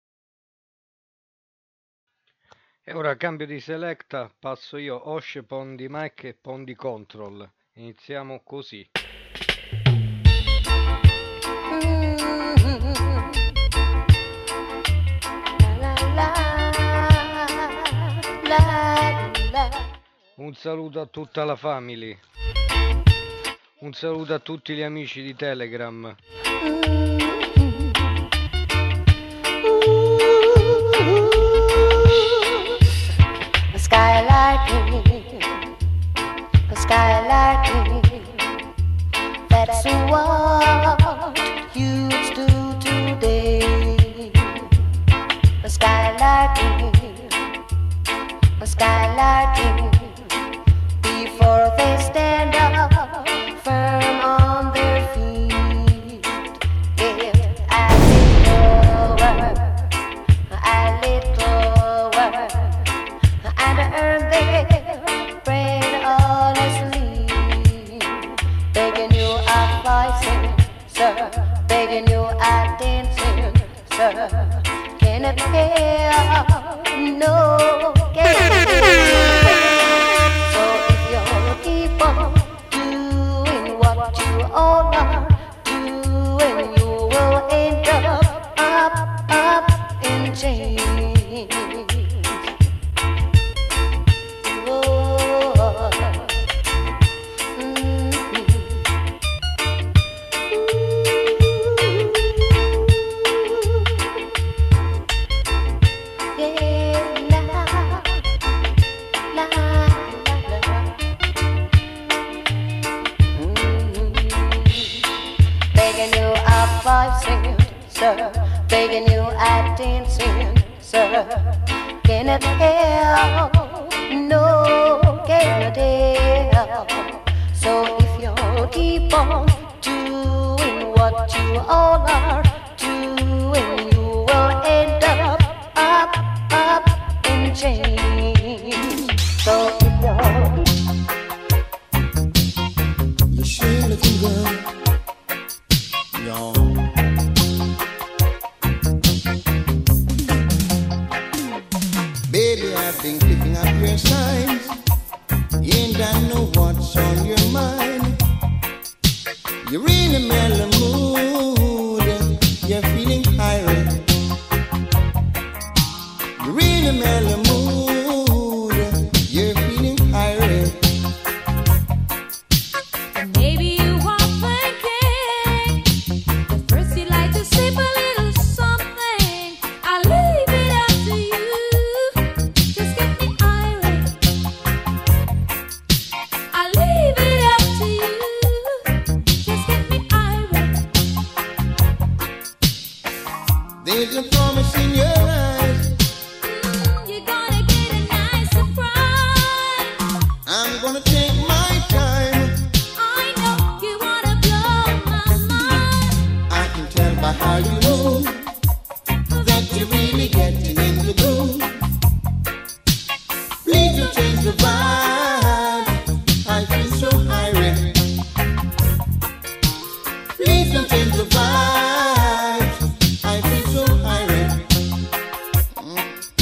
E ora cambio di selecta, passo io Osh, Pondi Mike e Pondi Control. Iniziamo così. Un saluto a tutta la family. Un saluto a tutti gli amici di Telegram. The skylarking, the skylarking, that's what youths do today. The skylarking, the skylarking, before they stand up firm on their feet. If I little work, I little work, and earn their bread honestly. Begging you a voicing, sir, begging you a dancing, sir. Can it pay? No, can it pay? So if you keep on doing what you all are doing, you will end up, up, up in chains. Whoa. Mm-hmm. Yeah, la, la, la, la. Mm-hmm. Begging you a voicing, sir, begging you a dancing, sir. Can it help? No, can it help? So if you keep on doing what you all are doing, you will end up, up, up in chains. So if you You sure looking good, yo. Baby, I've been picking up your signs, and I know what's on your mind. You're in a mellow mood, you're feeling irate. You're in a mellow mood, you're feeling irate. Maybe you are thinking that first you'd like to sip a little something. I'll leave it up to you. Just get me irate. I'll leave it up to you. Just get me irate. There's a promise in your eyes. Mm, you're gonna get a nice surprise. I'm gonna take my time. I know you wanna blow my mind. I can tell by how you move that you're really getting in the groove. Please don't change the vibe. I feel so irate. Please don't change the vibe. I feel so irate. Mm.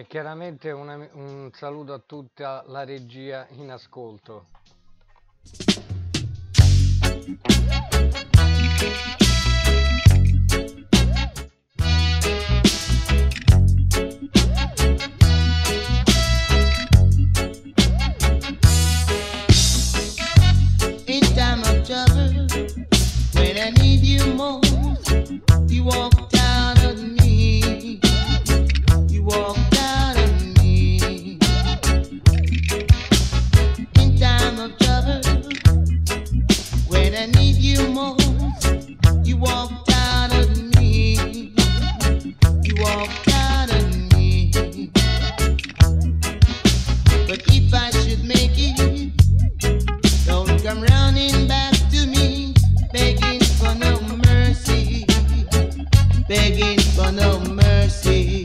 E chiaramente una- un saluto a tutta la regia in ascolto. In time of trouble, when I need you most, you walked out of me. You walked out of me. In time of trouble, when I need you most, you walked out of me. You walked out of me. But if I should make it, don't come running back to me, begging for no mercy, begging for no mercy.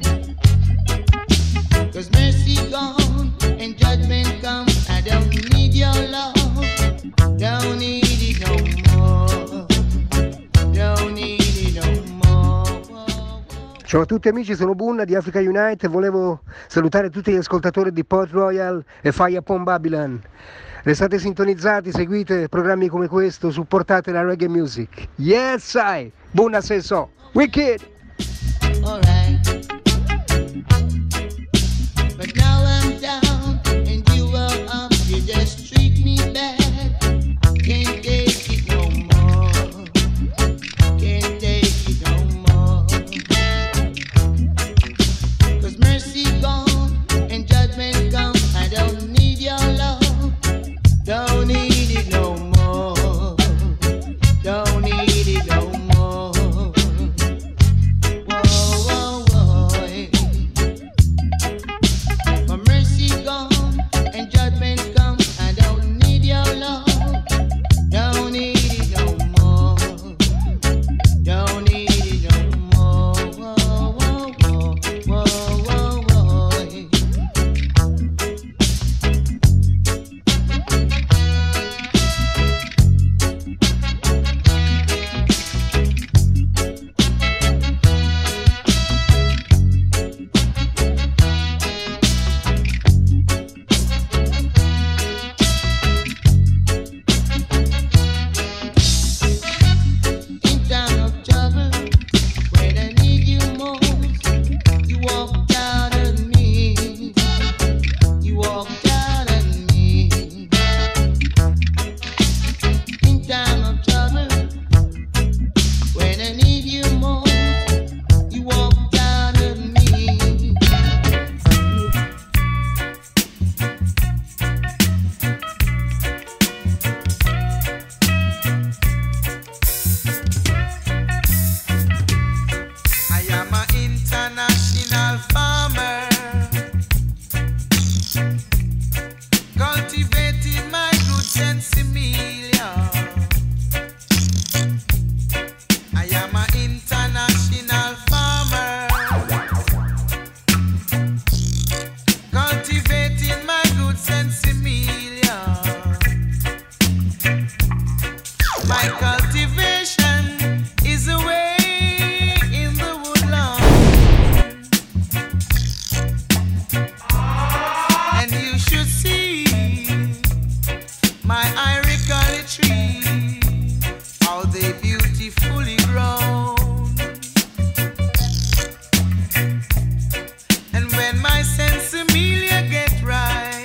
Cause mercy gone and judgment come. I don't need your love, don't need it no more, don't need it no more. Ciao a tutti amici, sono Bunna di Africa Unite e volevo salutare tutti gli ascoltatori di Port Royal e Fire Upon Babylon. Restate sintonizzati, seguite programmi come questo, supportate la reggae music. Yes, I! Bunna say so. Wicked! Alright. But now I'm down and you are up, you just treat me bad. Can't take it no more, can't take it no more. Cause mercy gone and judgment come. I don't need your love, don't need it no more, don't need it no more. Whoa, whoa, whoa. My mercy gone and judgment come. I don't need your love, don't need it no more, don't need it no more. Whoa, whoa, whoa, whoa, whoa, whoa. In time of trouble, when I need you most, you walked out of me. You walked out of me. In time of trouble, when I need you most, you walked out of me. I am an international farmer, cultivating my good sensimilia. I am an international farmer, cultivating my good sensimilia. My cultivation is away in the woodland, and you should see my irically tree, how they beautifully grown. And when my sensimilia get right,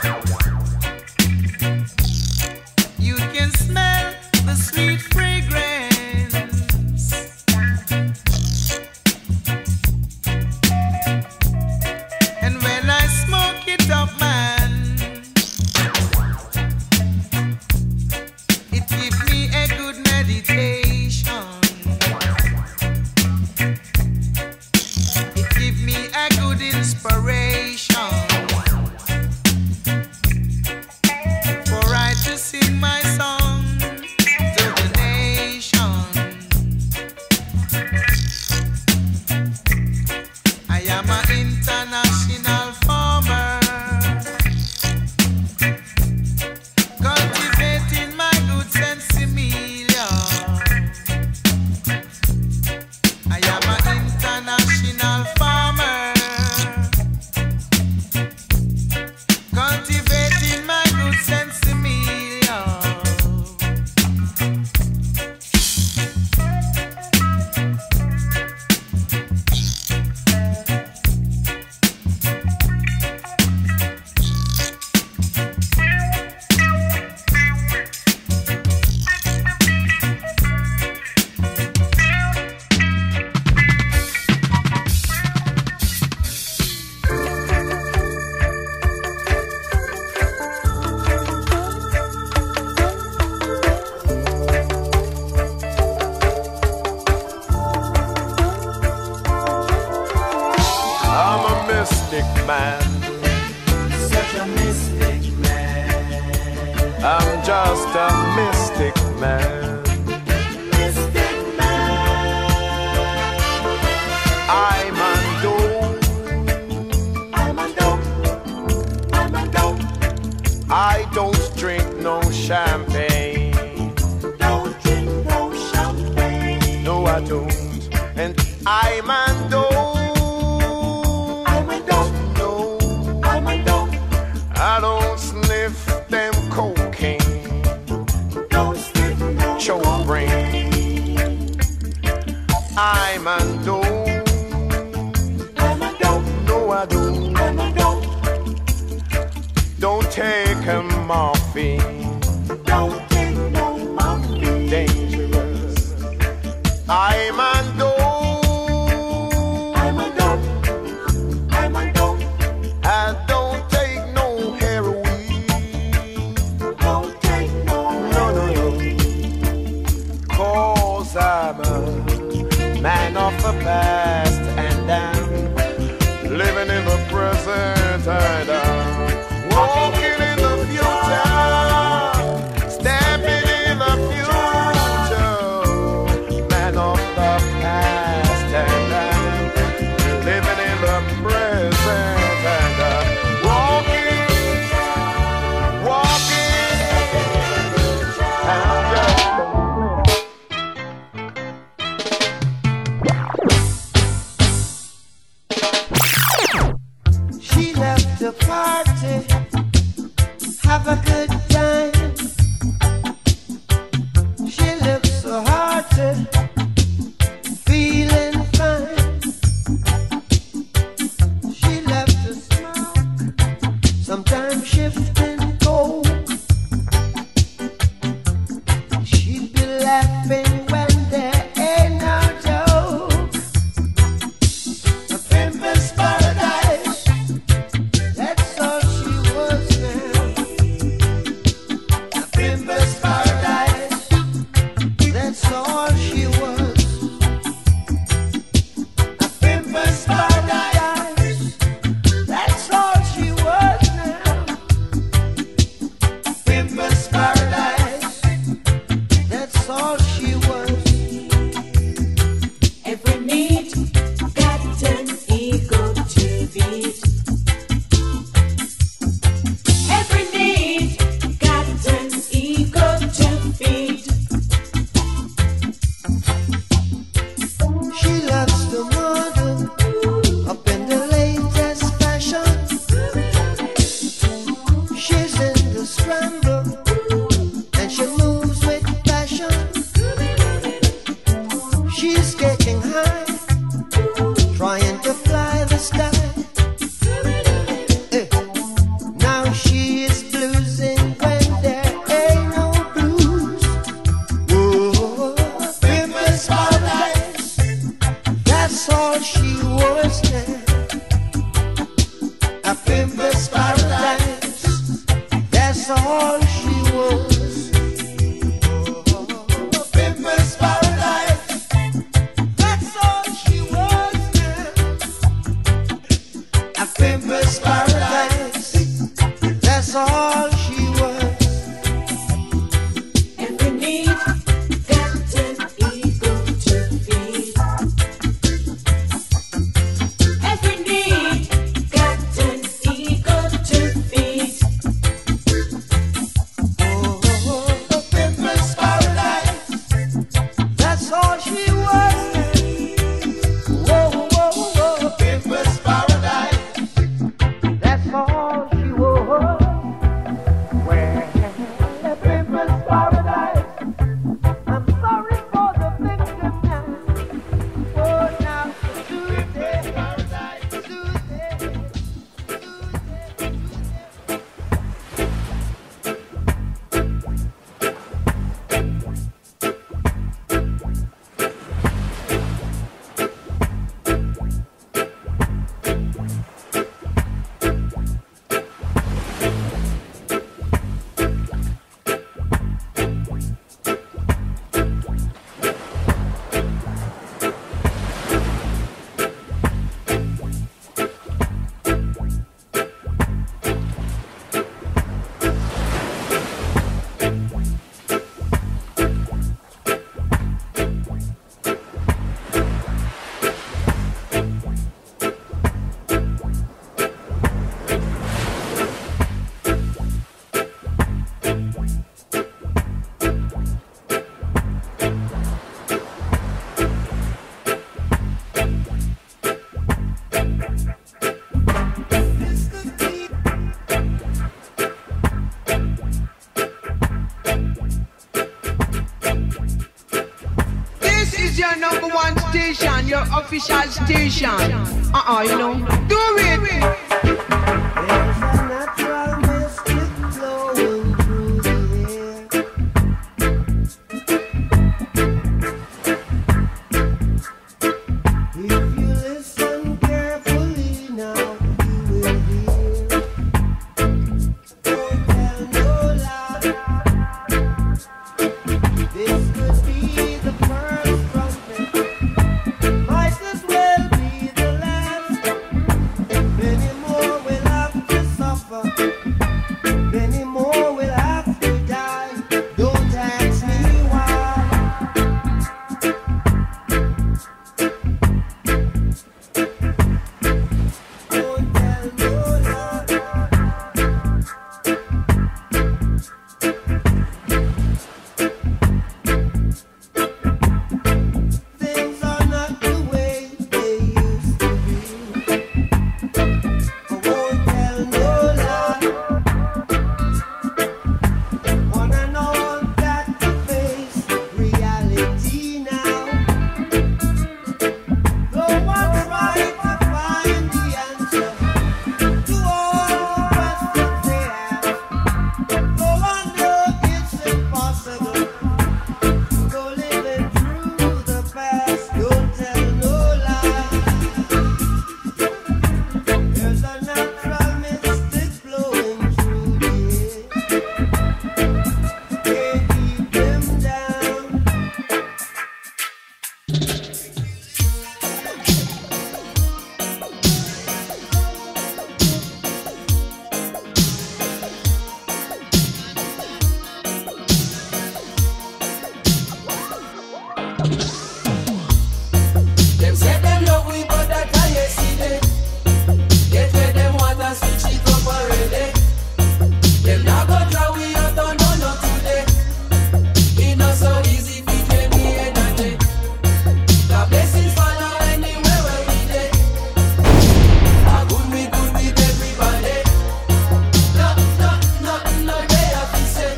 you can smell the sweet fragrance. And when I smoke it up, man, it gives me a good meditation. It gives me a good inspiration for I to sing my song to the nation. I am an international farmer, cultivating my good sensimilia. I am an international farmer, I'm a mystic man. Such a mystic man. I'm just a mystic man. Mystic man. I'm a dope. I'm a dope. I'm a dope. I don't drink no champagne. Don't drink no champagne. No, I don't. And I'm a dope. I'm a dope. No, I'm a dope. I don't sniff them cocaine. Don't sniff no Choke brain. I'm a dope. I'm a dope. No, I don't. I'm a dope. Don't take a morphine. Don't take no morphine. Dangerous. I'm a dope. I'm a dope. I'm a dope. I don't take no heroin. Don't take no No, no, no. Cause I'm a man of the past and I'm living in the present and I'm walking in the future, stepping in the future. Man of the past and I'm living in the present and I'm walking, walking. I'm just She left the party, have a good time. She looks so hearty, feeling fine. She left to smoke, sometimes shifting cold. She'd be laughing when there ain't no joke. A pimpin's paradise, that's all she was now. A pimpin's paradise, that's all she was. A pimpin's paradise, that's all she was now. Pimpin's paradise, that's all she was. Every need got an ego to beat. Every need got an ego to feed. She loves the model up in the latest fashion. She's in the scramble and she moves with passion. She's getting high, trying to fly the sky. Eh, Now she is bluesing when there ain't no blues. Whoa, pimpin's paradise, that's all she was now. A pimpin's paradise, that's all she was. A pimpin's paradise, that's all she was now. A pimpin's paradise, that's all she was. Every need got an ego to feed. Every need got an ego to feed. A pimpin's paradise, that's all she was now. Whoa, whoa, whoa, a pimpin's paradise, This is your number one station, your official station. Uh-uh, you know. Do it. Natural mystic flowing through the air. If you listen carefully now, you will hear. Don't tell no lie. This could be the first trumpet. Might as well be the last. Many more will have to suffer. Many more will have to die. Don't ask me why. Don't tell no lie. Things are not the way they used to be. I won't tell no lie. One and all got to face reality now. No one's right to find the answer to all questions they have. No wonder it's impossible to go living through the past. Don't tell no lie. There's a natural mystic flowing through the air. Can't keep them down. Them say them love we, but that I see them. Get where them want and switch it up already. Them not go draw we out on no no today. It not so easy to drain me energy. The blessings follow anywhere where we dey. A good we good with everybody. No, no, no, no, they have to say.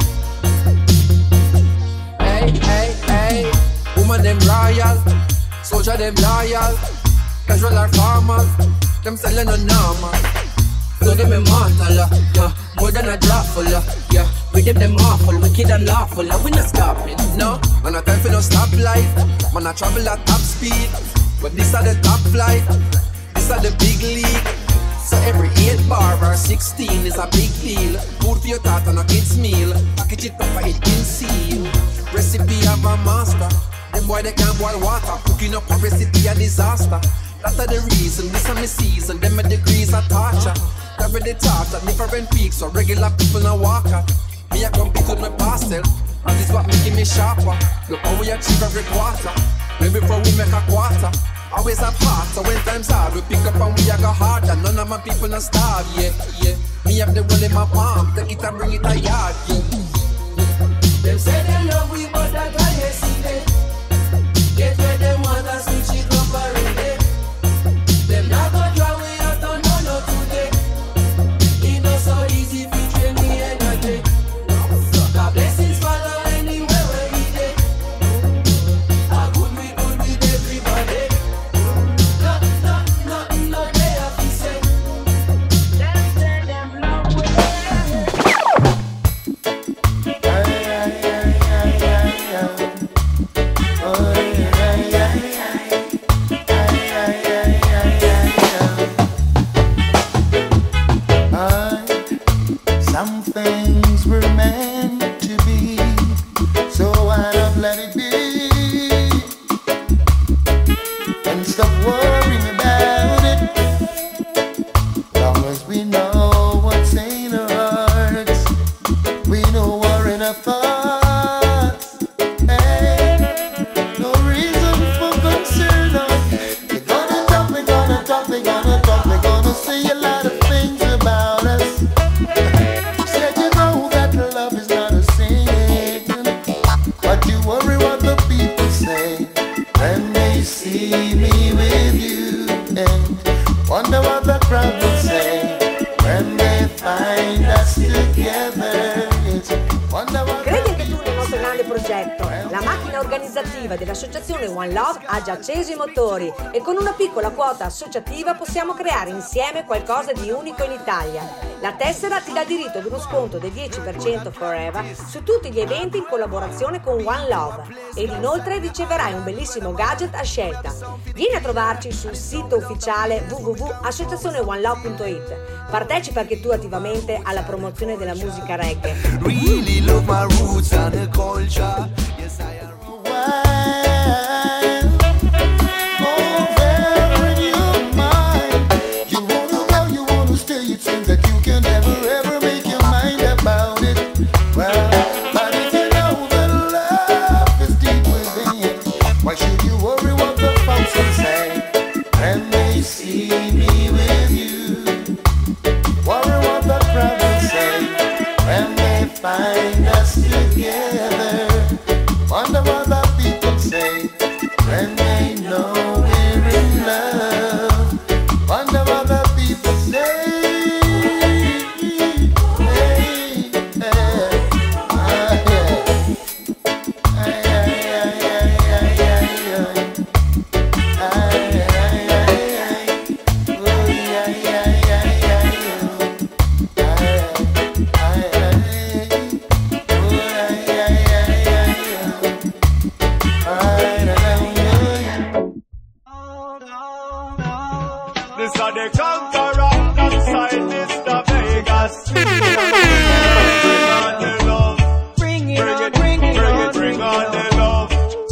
Hey, hey, hey, woman them royal, soldier them loyal, casual or formal, them selling no normal. So them immortal, uh, yeah, more than a drop full, uh, yeah. With them them awful, wicked and lawful, and we not stopping, no. Man a time for no stoplight, man a travel at top speed, but this are the top flight, this are the big league. So every eight bar or sixteen is a big deal. Food for your thought and a kid's meal. Package it up for it in seal. Recipe of a master. Them boy they can't boil water. Cooking up a recipe a disaster. That's the reason this is my season. Them a degrees of torture. Cover the chart at different peaks. So regular people no walk at. Me a compete with my parcel. And this what making me sharper. Look how we achieve every quarter. Maybe before we make a quarter. Always have heart, so when times hard, we pick up and we a go harder. None of my people not starve, yeah, yeah. Me have the roll in my palm, take it and bring it a yard, yeah. Them say them love we, but that I see them. Get where them want and switch it up already. Them not go draw we out on no no today. It not so easy to drain me energy. The blessings follow anywhere where we dey. A good we good with everybody. No, no, no, no, they have to say. Them say them love we. Wonder what the crowd will say when they find us together. Wonder what Credi anche tu nel nostro grande progetto? La macchina organizzativa dell'associazione One Love ha già acceso i motori e con una piccola quota associativa possiamo creare insieme qualcosa di unico in Italia. La tessera ti dà diritto ad uno sconto del dieci per cento forever su tutti gli eventi in collaborazione con One Love ed inoltre riceverai un bellissimo gadget a scelta. Vieni a trovarci sul sito ufficiale w w w punto associazione one love punto i t. Partecipa anche tu attivamente alla promozione della musica reggae. Really love my roots and the culture. Yes, I am. Over in your mind, you wanna go, you wanna stay. It seems that you can never ever make your mind about it. Well, but if you know that love is deep within, why should you worry what the folks will say when they see me with you? Worry what the crowd will say when they find us together. Wonder what the people say when they know we're in love. Wonder what the people say. Hey, hey, ah, yeah. Ay, ay, ay, ay, ay, ay, ay. Ay, ay, ay, ay. Oh, yeah, yeah, yeah, yeah, yeah. Ay, ay, ay. Oh, yeah, yeah, yeah, yeah, yeah. This are the conqueror alongside Mister Vegas. Bring on the love. Bring it, bring it, bring it, bring it, bring on the love.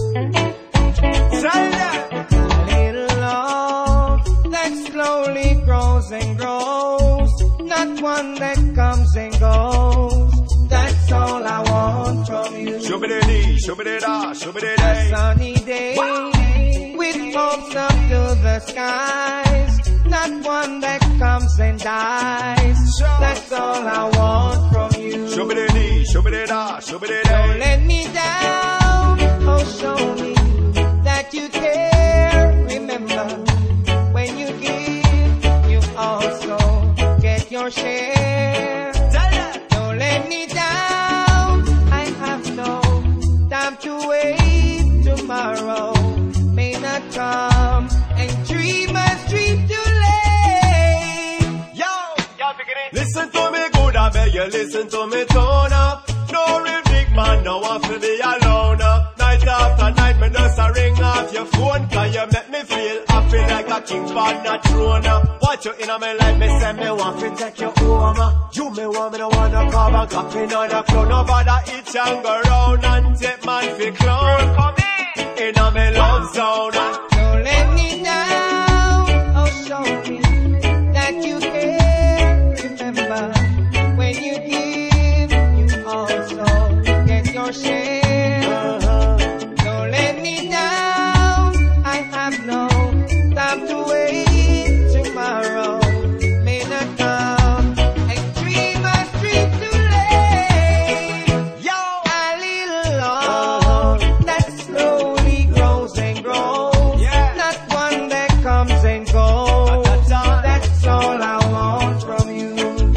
Say that. Little love that slowly grows and grows, not one that comes and goes. That's all I want from you. Shoo-ba-dee-dee, shoo-ba-dee-da, shoo-ba-dee-day. A sunny day with hopes up to the skies, not one that comes and dies. That's all I want from you. Shoo-ba-dee-dee, shoo-ba-dee-da, shoo-ba-dee-day. Don't let me down, oh show me that you care. Remember, when you give, you also get your share. Don't let me down, I have no time to wait. Tomorrow may not come, and dreamers dream too late. Yo, y'all figure it. Listen to me good, I beg you, listen to me tone up. No real big man, no one to be alone. Night after night, me just a ring off your phone, cause you make me feel happy like a king on a throne. Watch you in a me life, me say me want to take you home. You me want me no wanna come and copy on the clown. No bother itch and go round and take man fi clown. Come in, in a me love zone. Don't let me down, oh show me that you care. Remember, when you give, you also get your share. Don't let me down, I have no time to wait. Tomorrow may not come, and dreamers dream too late. Yo, a little love that slowly grows and grows, not one that comes and goes. That's all I want from you.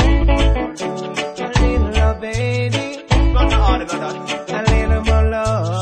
A little love, baby. A little more love.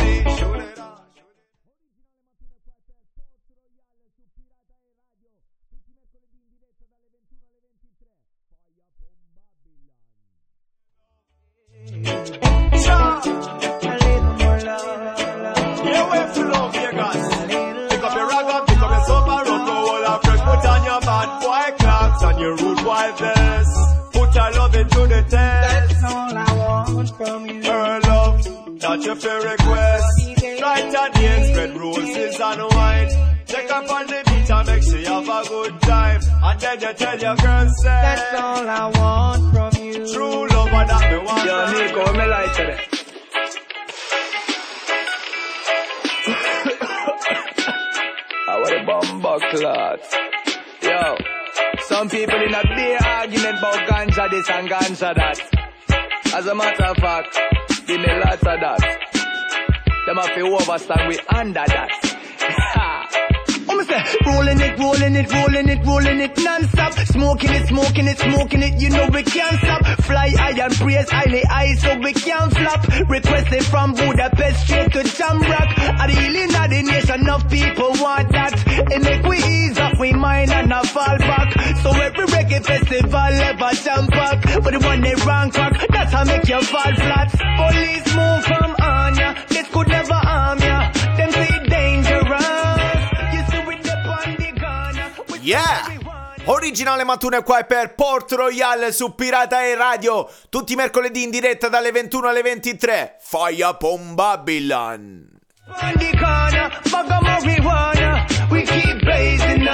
Yeah, we flow Vegas. Pick up your rag and pick up your soap and run. Go all of fresh. Put on your bad boy clocks and your rude boy vest. Put your love into the test. That's all I want from you. Her love, that's your fair request. Right at the end, spread roses and wine. Take up on the beach and make sure you have a good time. And then you tell your girl, say, that's all I want from you. True love, and that me want. Yo, Nico, me like today. I want a bumbo clot. Yo, some people in a big argument about ganja this and ganja that. As a matter of fact, give me lots of that. Them have to overstand we under that. I'm We say, rolling it, rolling it, rolling it, rolling it non-stop. Smoking it, smoking it, smoking it, you know we can't stop. Fly high and praise highly high so we can't flop. Requested from Budapest straight to Jamrock. At the healing of the nation, enough people want that. It make we ease up, we mind and not fall back. So every reggae festival ever jump back. But the one they rank back, that's how make you fall flat. Police move from on ya, this could never harm ya. Them say dangerous. You see with the pandigana. Yeah! Originale Matune qua è per Port Royal su Pirata e Radio. Tutti i mercoledì in diretta dalle ventuno alle ventitré. Fire upon Babylon. Pandicana, bag of marijuana, we keep blazing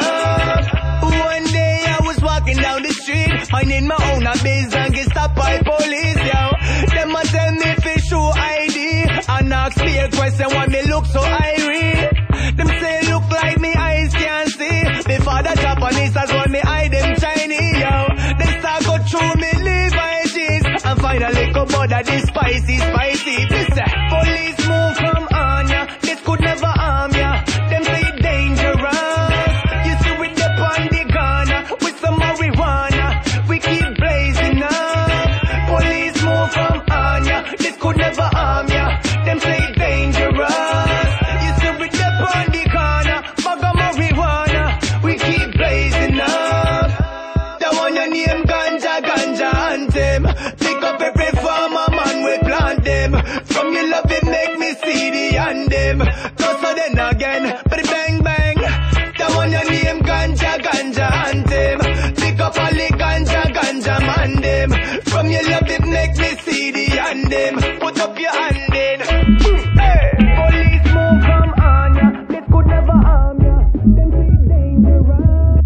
up. One day I was walking down the street, minding my own biz and get stopped by police, yo. Them a tell me fi show I D and ask me a question why me look so irie. Them say look like me eyes can't see. Before the Japanese as well me eye them Chinese, yo. They start go through me Levi's jeans and find a little bud this spicy, spicy. This uh, police move from on ya, this could never harm ya. Them say it dangerous. You see with the pandigana, with some marijuana, we keep blazing up. Police move from on ya, this could never harm ya. Them say it dangerous. You see with the pandigana, bag of marijuana, we keep blazing up. The one you name ganja, ganja anthem. Pick up every farmer man we plant them. From your love it make me see the and them. Cause so then again, but bang bang. The one you name ganja, ganja anthem. Pick up all the ganja, ganja man them. From your love it make me see the and them. Put up your hand in. Hey, police move from on ya. This could never harm ya. Them say dangerous.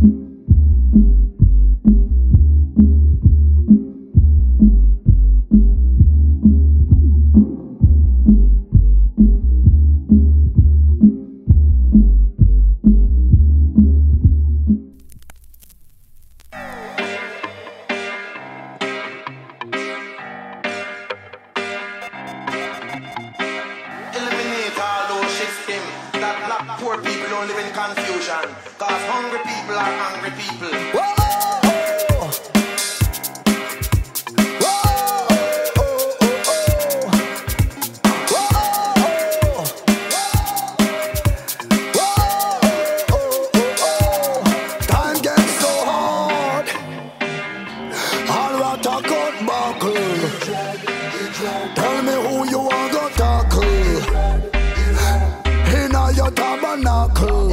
Eliminate all those system that black poor people don't live in confusion. Cause hungry people are angry people. Time gets so hard. All what I got buckle. Tell me who you are gonna tackle. Inna your tabernacle.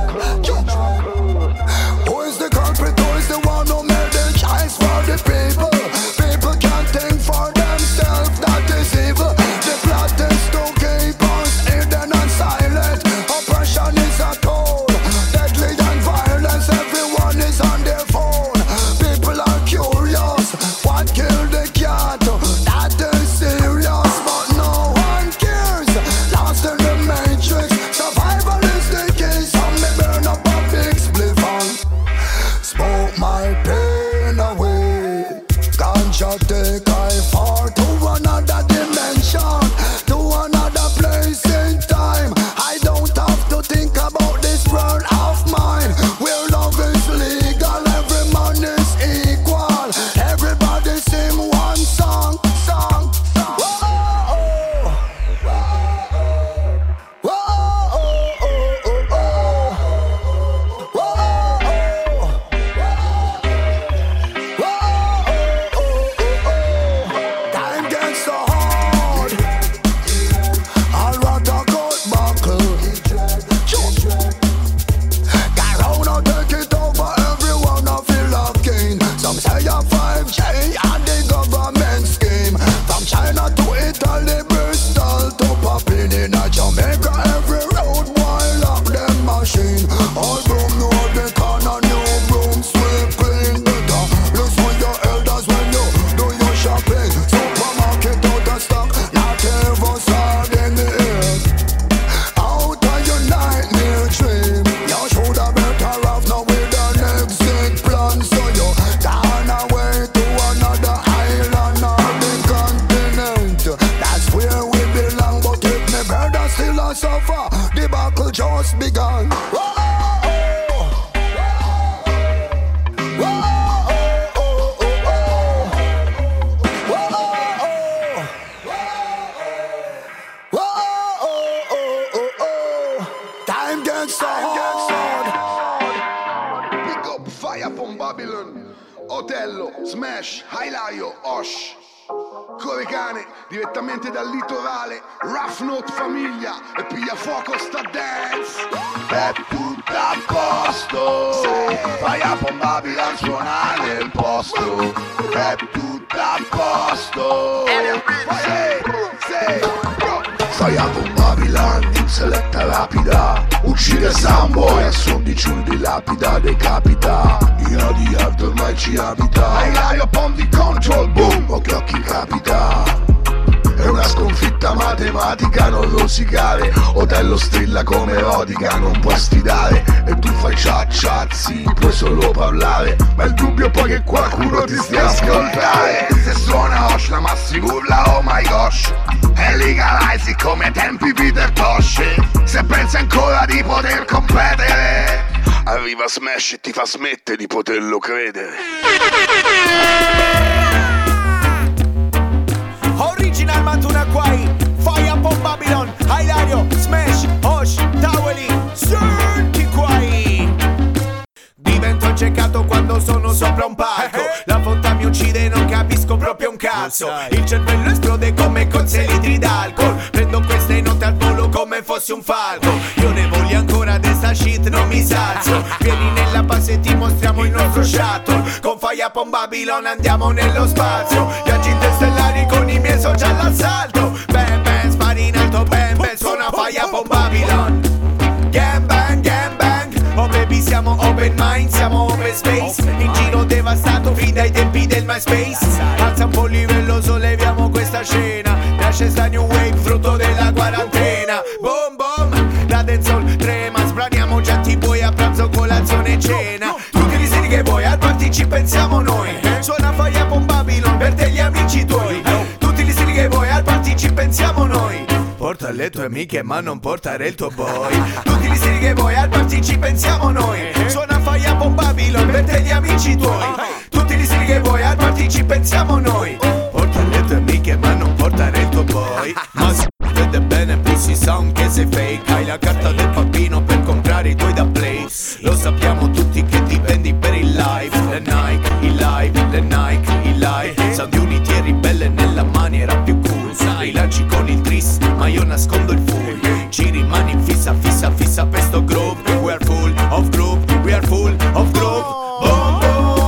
Who is the culprit? Who is the one who made the choice for the people? People can't think for themselves. That is evil. The plot is to keep us hidden and silent. Oppression is a toll. Deadly and violence. Everyone is on their phone. People are curious. What killed the cat? That is serious, but no one cares. Lost in the matrix. Survival is the key. Some may burn up a big spliff and smoke my pain away. Ganja take I far to another dimension, to another place in time. I don't have to think about this world of mine, where love is legal, every man is equal. Everybody sing one song, song, song. Whoa, whoa, oh, oh, oh. Whoa, Fire upon Babylon, Otello, Smash, Hilario, Osh, Corecane, direttamente dal litorale, Rough Note famiglia, e piglia fuoco sta dance. È tutto a posto, Fire upon Babylon suona nel posto. È tutto a posto, Fire upon Babylon in seletta rapida, uccide Samboy a son di ciul di lapida, decapita, io di art ormai ci abita. Hilario upon the control, boom, occhio chi capita. È una sconfitta matematica, non rosicare. Otello strilla come erotica, non puoi sfidare. E tu fai chat chat, sì, puoi solo parlare, ma il dubbio poi che qualcuno ti stia a ascoltare. Se suona Osh la massi urla oh my gosh, e legalize come ai tempi Peter Tosh. Se pensi ancora di poter competere, arriva Smash e ti fa smettere di poterlo credere. Original Mantuna Quai, Fire upon Babylon, Hilario, Smash, Osh, Taweli, Senti Quai. Divento accecato quando sono sopra un palco, la fonta mi uccide, non capisco proprio un cazzo. Il cervello esplode come con sei litri d'alcol. Prendo queste note al volo come fossi un falco. Io ne voglio ancora de sta shit, non mi salzo. Vieni nella base e ti mostriamo il nostro shuttle. Con Fire upon Babylon andiamo nello spazio. Viaggi interstellari con i miei social all'assalto. Bam bam, spari in alto, bam bam, suona Fire upon Babylon. Gang bang, gang bang, oh baby siamo open mind, siamo open space. In giro devastato fin dai tempi del MySpace. Alza un po' il livello, solleviamo questa scena. Nasce sta new wave, frutto della quarantena. Boom boom, la dancehall trema. Sbraniamo già tipo a pranzo, colazione e cena. Tutti gli stili che vuoi, al party ci pensiamo noi. Suona Fire upon Babylon per te gli amici tuoi. Tutti gli stili che vuoi, al party ci pensiamo noi. Porta le tue amiche ma non portare il tuo boy. Tutti gli stili che vuoi, al party ci pensiamo noi. Suona Fire upon Babylon per te gli amici tuoi. Tutti gli stili che vuoi, al party ci pensiamo noi. Porta le tue amiche ma non portare il tuo boy. Ma se vede bene Pussy Sound che sei fake. Hai la carta del bambino per comprare i tuoi da play. Lo sappiamo tutti che ti vendi per il live. Le Nike, il live, le Nike, il live. Sound Unity e ribelle nella maniera più cool. Rilanci con il tris ma io nascondo il full. Ci rimani fissa, fissa, fissa per sto groove. We are full of groove, we are full of groove. Boom,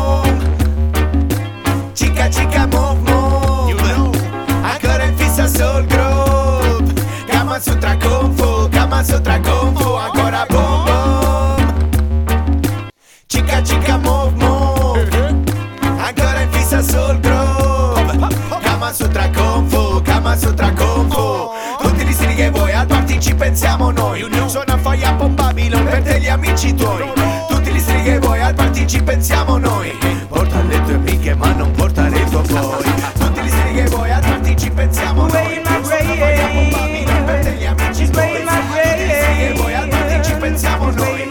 boom. Chica, chica, move, move. You know. Ancora in fissa sul groove. Kama Sutra Kung Fu, Kama Sutra Kung Fu. Ancora boom, boom. Chica, chica, move, move. Ancora in fissa sul groove. Kama Sutra Kung Fu, Kama Sutra Kung Fu. Tutti gli stili che vuoi, al party ci pensiamo noi. Suona Fire upon Babylon per te gli amici tuoi. Tutti gli stili che vuoi, al party ci pensiamo noi. Porta le tue amiche ma non portare il tuo boy. Tutti gli stili che vuoi, al party ci pensiamo noi. Suona Fire upon Babylon per te gli amici tuoi. Tutti gli stili che vuoi, al party ci pensiamo noi.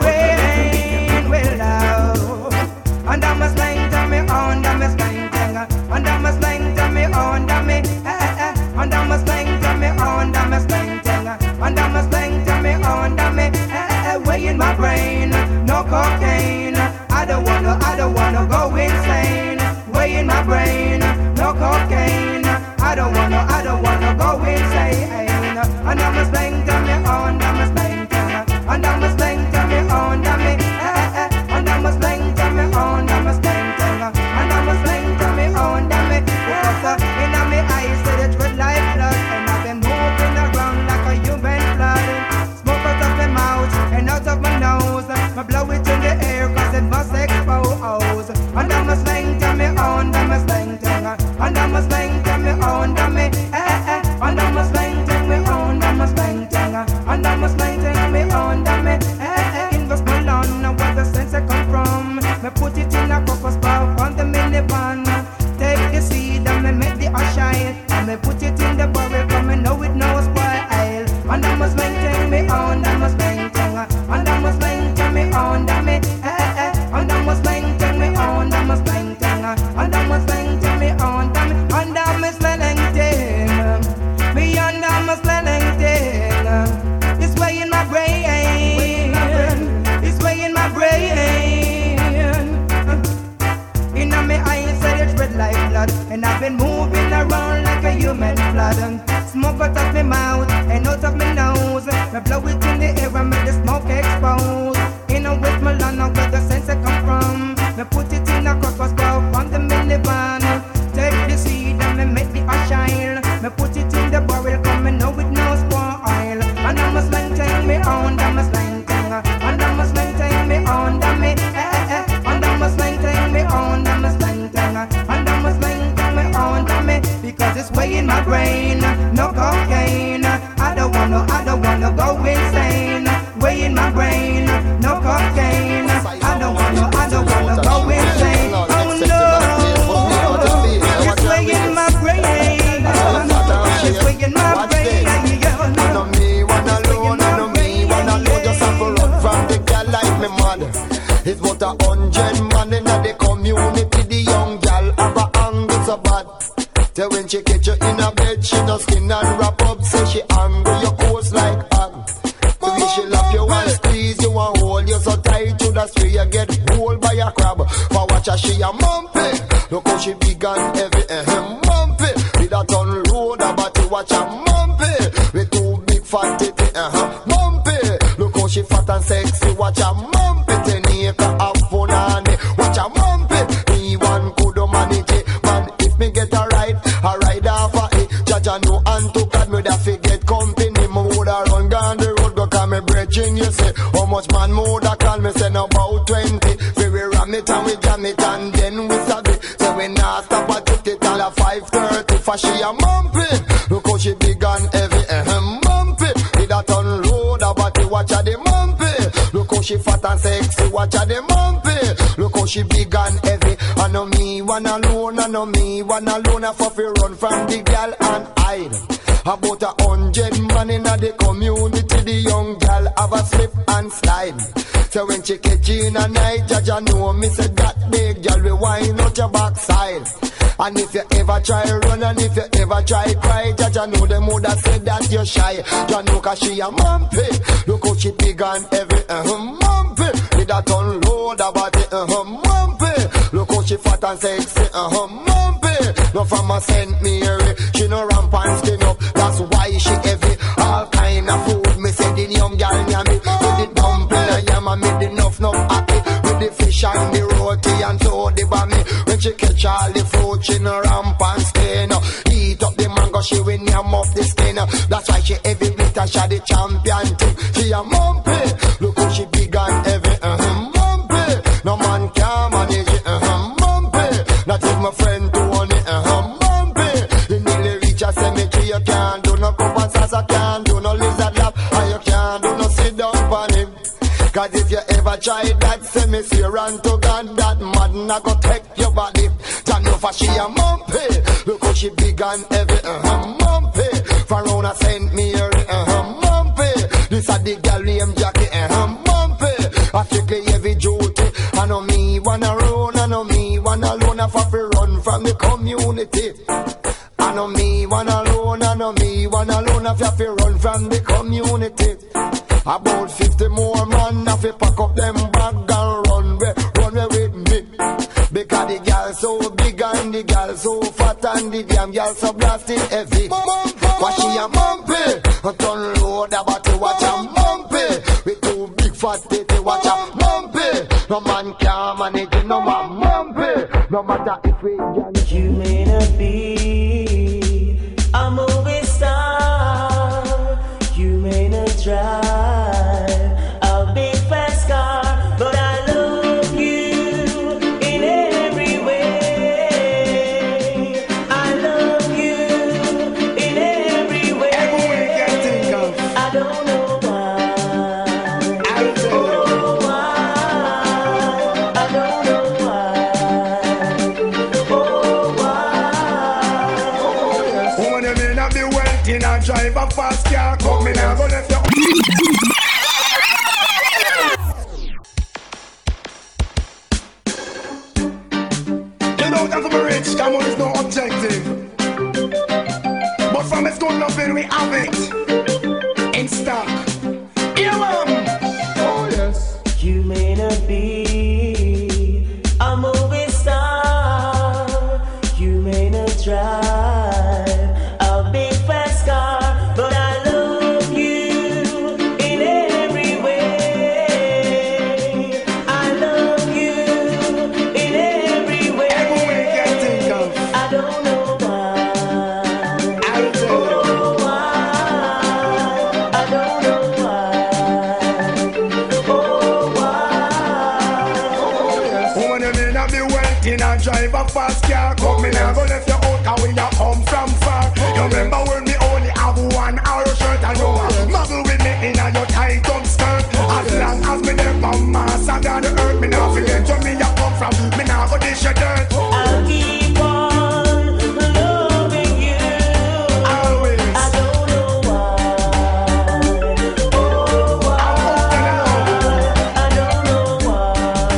Under my slang to me, under my slang thing. Under my slang to me, under me, eh eh. Under my slang to me, under my slang thing. Under my slang to me, under me, eh eh. Way in my brain, no cocaine. I don't wanna, I don't wanna go insane. Way in my brain, no cocaine. I don't wanna, I don't wanna go insane. Under my slang to me, under my slang thing. Under my slang to me, under me, eh eh. Under my slang to me, under my slang thing. Under my slang to me, under me. Because uh, in my eyes, say the red like blood. And I've been moving around like a human blood. Smoke out of my mouth and out of my nose. I blow it in the air cause it must expose. Under my slang to me, under my slang thing. Under my slang to me, under me. Eh eh. Under my slang to me, under my slang thing. Under my slang to me, under me. Eh eh. Invest my lawn, where the sense I come from. Me put it in a copper spark on the minivan. Take the seed and me make the ash shine. And me put it in the barrel cause me know it no spoil. Under my slang to me, under my slang thing. Under my slang to me, under me. Eh eh. Under my slang to me, under blood. Smoke out of my mouth and out of my nose. Me blow it in the air and make the smoke expose. In a with my land, where the sense I come from. Me put it in a crocus bowl from the minivan. Take the seed and me make the ash shine. Me put it in the barrel, come me know it no spoil. And I must maintain me own, I must maintain. And I must maintain me own, I me eh eh. And I must maintain me own, I must maintain. And I must maintain me own, I me. Because it's way in my brain, no cocaine. I don't wanna, I don't wanna go insane. Way in my brain, no cocaine. I don't wanna, I don't wanna go insane. Oh no, it's way in my brain. It's way in my brain. I know me one alone, I know me one alone. Just have to run from the girl like me mother. It's about a hundred man in the community. The young girl have a angle so bad. So when she catch you in a bed, she no skin and wrap up. Say she angle your coast like hug. So when she lap you and squeeze you and hold you so tight to the street, you get pulled by a crab. For watch her, she a mumpy. Look how she big and heavy, eh, mumpy. With a ton road, but you watch her mumpy. With two big fat titty, uh-huh, mumpy. Look how she fat and sexy, watch her mumpy. Ten acre of fun and watch her mumpy. Me one could manage it, man, if me get a ride, a ride off of it. Jaja no and to God, me da forget company. Me woulda run down the road, go call me brethren, you say. How much man me woulda call me, say no about twenty. We we ram it and we jam it and then we stab it. So we nah stop at fifty till a five thirty. For she a mumpy, look how she big and heavy, eh, mumpy. With a ton load of body, watch her the mumpy. Look how she fat and sexy, watch her the mumpy. Look how she big and heavy. I know me one alone, I know me one alone. I for run from the girl and hide. About a hundred man in the community, the young girl have a slip and slide. So when she catch you in a night, Jaja know me say that big girl will wind out your backside. And if you ever try run and if you ever try cry, Jaja know them woulda said that you're shy. Jah know cause she a mumpy. Look how she big and heavy, uh-huh, mumpy. With a ton load of body, uh-huh, mumpy. Look how she fat and sexy, uh-huh, mumpy. No from a Saint Mary, she no ramp and skin up. That's why she heavy. All kind of food, me say the young girl near me. With the dumpling and yam and me the nuff nuff happy. With the fish and the roti and so the bammy. When she catch all the fruit, she no ramp and skin. Eat up the mango, she will yam off the skin. That's why she heavy with her, she the champion too. She a mumpy. Look how she big and heavy, uh-huh, mumpy. No man can manage it, uh-huh, mumpy. Not even my friend to own it, uh-huh, mumpy. You nearly reach a cemetery, you can't do no cup and salsa, can't do no lizard lap, and you can't do no sit down on him. Cause if you ever try that, say me swear unto God, that madden I go take your body. Jah know for she a mumpy. Look how she big and heavy, uh-huh, mumpy. For round a Saint Mary, uh-huh, mumpy. This a the girl named Jackie, uh-huh, mumpy. I strictly heavy duty. I know me one alone, I know me one alone. I for run from the community. I know me one alone, I know me one alone. I have to run from the community. About fifty more man, I fi pack up them bag and run way, run way with me. Because the girl so big and the girl so fat and the damn girl so blasting heavy. Why she a mumpy? A ton load of body, watch a mumpy. With two big fat titty, watch a mumpy. No man can manage it, no man mumpy. No matter if we can. You may not be a movie star, you may not drive a big fast car, but I love you in every way. I love you in every way. Every way you can think of. I don't know why. I don't know why. I don't know why. Oh, why? Woman, you may not be wealthy, not drive a fast car. Come in and go left your. Come on, it's no objective. But from a school loving, we have it in stock. Yeah, mom. Oh, yes. You may not be a movie star, you may not drive a big the wealth in a drive a fast car. Come me now go left you out, cause we a come from far. You remember when me only have one arrow shirt and you a muggle with me in a your tight up skirt. As long as me there from Mars and down the earth, me now forget where me a come from. Me now go dish your dirt. I'll keep on loving you. Always. I don't know why. Oh, why? I don't know why.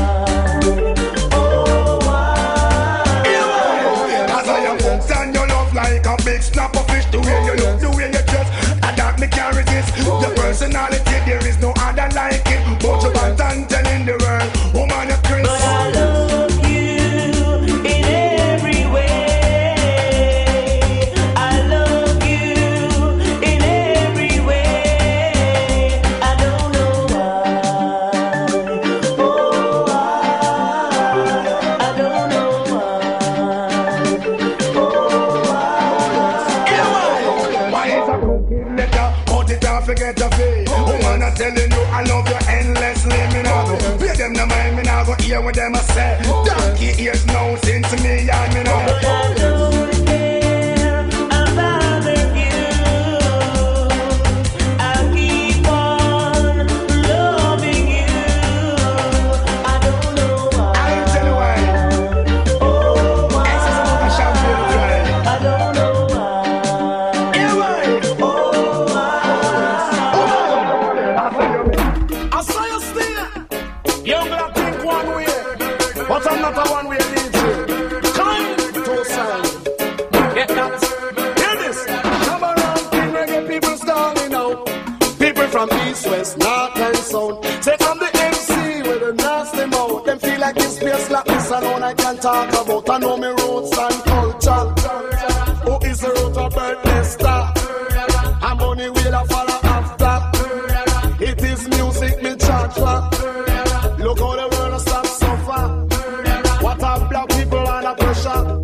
Oh, why? Cause I am hooked on your love like a big snapper fish. The way you look, the way you dress, that me can't resist. Your personality, there is no other like it. But you got and telling the world, woman, you're Chris. But I love you in every way. I love you in every way. I don't know why. Oh, why? I don't know why. Oh, why? Why is a cooking letter? Cut it off, forget the fee. Woman, I'm telling you, I love you endlessly. Me now go pay them the mind, me now go hear what them a say. Donkey ears now since me and me now. But I don't care about you. I'll keep on loving you. I don't know why. I tell you why. Oh, why? I shall feel the fly. I don't know why. Yeah, why? Oh, why? I saw you still. Young black think one way, but I'm not a one way D J. Come to sign. Get that. Hear this. Come around, king reggae people starting out. People from east, west, north and south. Say I'm the M C with a nasty mouth. Them feel like this place like this alone I can talk about. I know me roots and culture. Who is the root of birthday star? I'm on the wheel of follow after. It is music me charge for. Look how the world stop suffer. What a black people under pressure.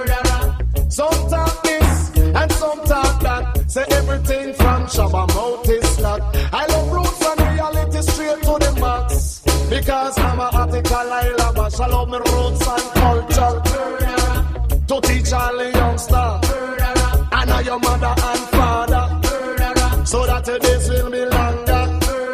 Some talk this and some talk that. Say everything from Shabba mouth is slack. I love roots and reality straight to the max. Because I'm a article I love. I love me roots and culture. To teach all the youngster. I know your mother and father. So that the days will be longer.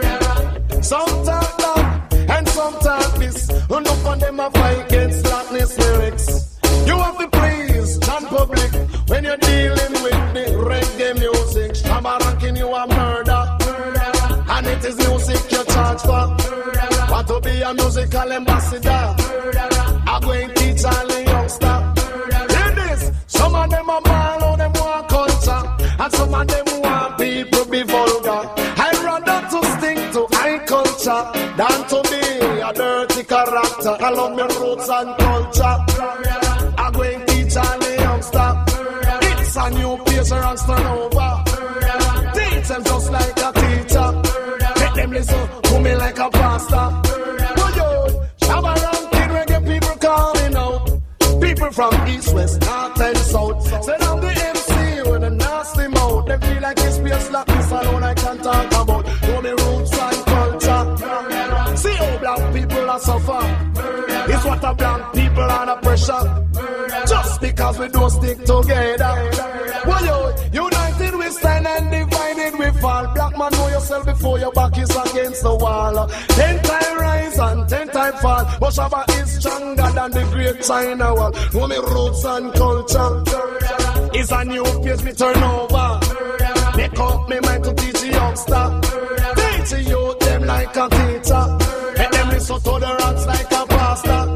Some talk that and some talk this. Enough of them a fight against slackness lyrics. You have to praise John Public when you're dealing with the reggae music. Shabba ranking you a murder. And it is music you charge for. Want to be a musical ambassador. I'm going to teach all the youngsters. Hear this. Some of them are ball on them want culture. And some of them want people be vulgar. I'd rather to stick to high culture than to be a dirty character. I love my roots and culture. I'm going to teach all the youngsters. It's a new place where I'm turn over. Teach them just like a teacher. Make them listen to me like a pastor. Oh yo, Shabba ranking reggae people calling out. People from east, west, north and south. Say I'm the M C with a nasty mouth. They feel like this place like this alone I can talk about. Know me roots and culture. See how black people are suffer. It's what a black people under pressure. Just because we don't stick together. Well, yo, united we stand and divided we fall. Black man, know yourself before your back is against the wall. Ten time rise and ten time fall. But Shabba is stronger than the great China wall. Know me roots and culture. It's a new page me turn over. Make up me mind to teach the youngster. Teach the youth them like a teacher. Make them listen to the rats like a pastor.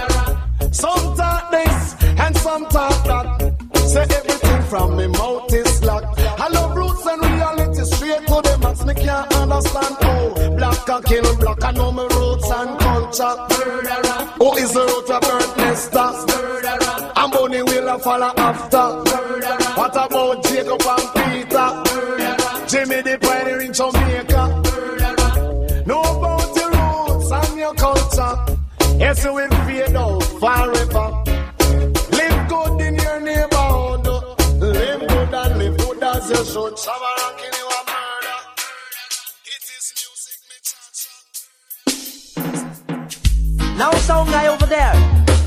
Some talk this and some talk that. Say everything from me mouth is locked. I love roots and reality straight to the max. Me can't understand how black can kill black. I know my roots and culture. Who is the root of birth nester? I'm only will I follow after. What about Jacob and Peter? Jimmy the Pioneer in Jamaica. Know about your roots and your culture. Yes, you will fade out forever. Live good in your neighborhood. Live good and live good as you should. Shabba ranking you a murder. It is music me charge. Now sound guy over there, put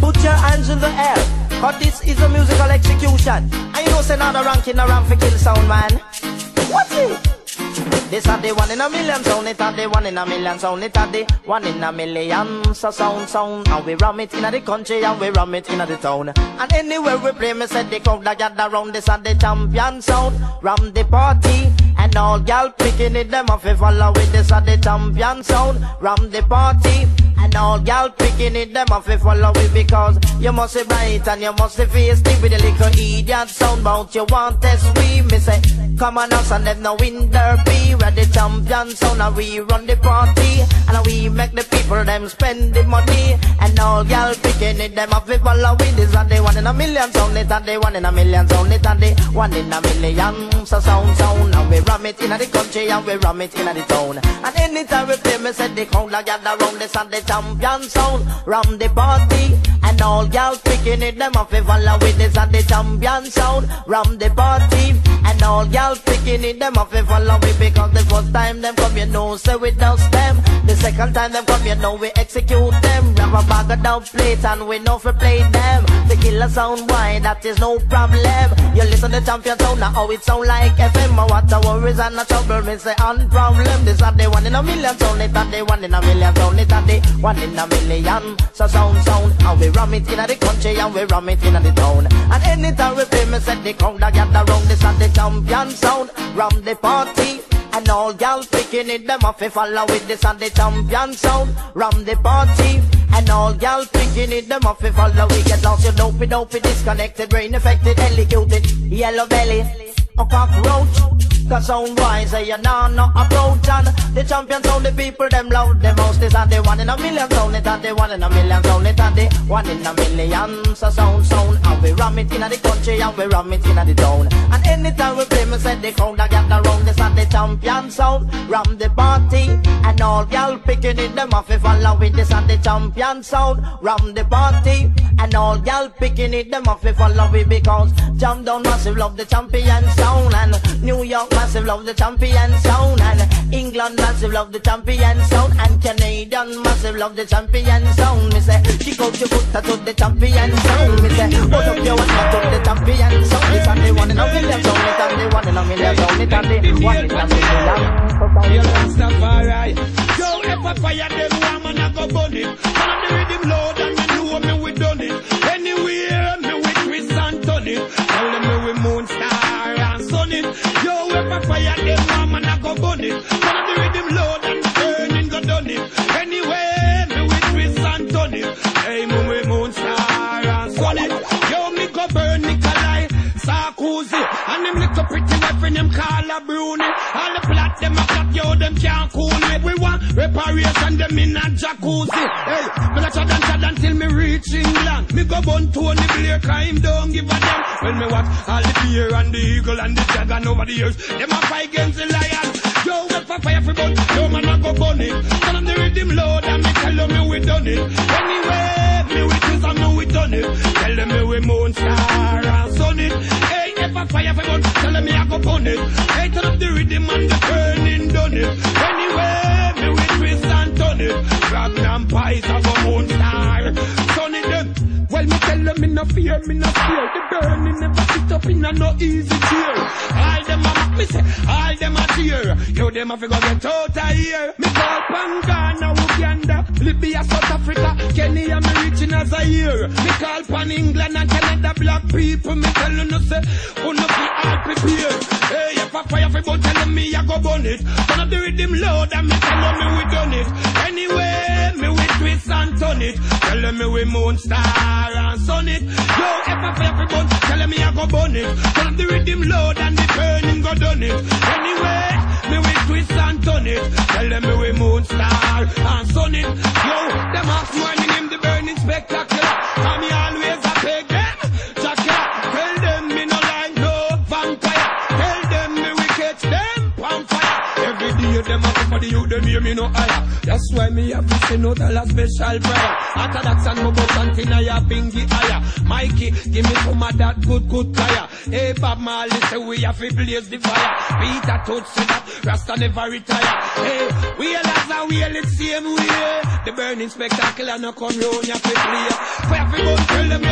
hands in the air, cause this is a musical execution. And you know say now the ranking around for kill sound man. What's it? This are the one in a million sound, it are the one in a million sound, it are the one in a million. So sound, sound, and we ram it in the country and we ram it in the town. And anywhere we play, me said the crowd that gather round, this are the champion sound. Ram the party, and all gal picking it, them off if follow with this are the champion sound. Ram the party, and all gal picking it, them off if follow it, because you must be bright and you must be feisty with a little idiot sound. Bout you want test we, me say, come on us and them no win derby. We're the champion sound and we run the party, and we make the people them spend the money. And all gal picking it, them off if follow it, this are the one in a million sound, it are the one in a million sound, it are the one in a million. So sound, sound, and we ram it in the country and we ram it in the town. And anytime we play, me said the crowd that gather round, this are the champion sound. Ram the party, and all gal picking it, them off if follow with this are the champion sound. Ram the party, and all gal picking it, them off if follow it, because the first time them come, you know, say we dust them. The second time them come, you know, we execute them. Grab a bag of down plate and we know for play them. The killer sound wide, that is no problem. You listen to champion sound, now how it sound like F M. What the worries and the trouble, me say on problem. This are the one in a million sound, it are the one in a million sound, it are the one in a million. So sound, sound, and we ram it in the country and we ram it in the town. And anytime we play, me say the crowd that gather round, this are the champion sound. Ram the party, and all gal picking it, them off if follow with this and the champion sound. Ram the party, and all gal picking it, them off if follow. We get lost, you dopey, dopey, disconnected, brain affected, electrocuted, yellow belly, a cockroach. Cause sound wise, say you know no approach. And the champion sound, the people them loud the most. This are the one in a million sound, it are the one in a million sound, it are the one in a million. So sound, sound, and we ram it in the country and we ram it in the town. And anytime we play, me said the crowd that gather round, this are the champion sound. Ram the party, and all gal picking it, them off if follow with this and the champion sound. Ram the party, and all gal picking it, them off if follow with, because Jam Down massive love the champion sound, and New York massive love the champion sound, and England massive love the champion sound, and Canadian massive love the champion sound. Me say, kick out your foot to the champion sound. Me say, hold up your one to the champion sound. This and the one in a million sound, it and the one in a million sound, it and the one in a million. You don't stop, alright. Yo, if I fire them, I'm gonna go burn it. I'm the rhythm load and me know me we done it. Anywhere me we twist and turn it. Tell them me we moon star and sun it. Yo, if I fire them, I'm gonna go burn it. I'm the rhythm load and burning go done it. Anywhere me we twist and turn it. Hey, me we moon star and sun it. Yo, me go burn Nikolai, Sarkozy, and them little pretty wife and them call a Bruni. All the plot them a plot, yo, them can't cool me. We want reparation, them in a jacuzzi. Hey, me not chad and chad until me reach England. Me go bun Tony Blair, cause him don't give a damn. When me watch all the bear and the eagle and the dragon over the years, them a fight against the lion. Yo, if I fire for bun, yo man a go bun it. Tell them the rhythm load and me tell them me we done it. Anyway, me we twist and me we done it. Tell them me we moon star and sun it. Hey, if I fire for bun, tell them me I go bun it. Hey, turn up the rhythm and the burning done it. Anyway, me we twist and turn it. Magnum pies of a moon star, sun it them. Well, me tell them me no fear, me no fear. The burning never sit up in a no easy chair. All them a mock me say, all them a cheer. Yo, them a fi go get out of here. Me call pan Ghana, Uganda, Libya, South Africa, Kenya, me reaching as a year. Me call pan England and Canada, black people. Me tell you no say, who no fi all prepared. Hey, if I fire fi burn, tell them me I go burn it. Turn up the rhythm loud and me tell them me we done it. Anyway, me we twist and turn it. Tell them me we moon star and sun it. Yo, if I fire fi burn, tell them me I go burn it. Turn up the rhythm loud and the burning go done it. Anyway, me we twist and turn it. Tell them me we moon star and sun it. Yo, them ask morning him the burning spectacular. Cause me always a peg them. Jackal, tell them me no like no vampire. Tell them me we catch them on fire. Every day them a for the youth, them hear me no higher. That's why me have to send out a special prayer. Orthodox and Mobo Santina, Bingy higher. Mikey, give me some of that good, good fire. Hey, Bob Marley say we have to blaze the fire. Peter Tootsie that Rasta never retire. Hey, we all as a wheel it same way. The burning spectacle and no come round ya fi play. Fire fi gun, tell them me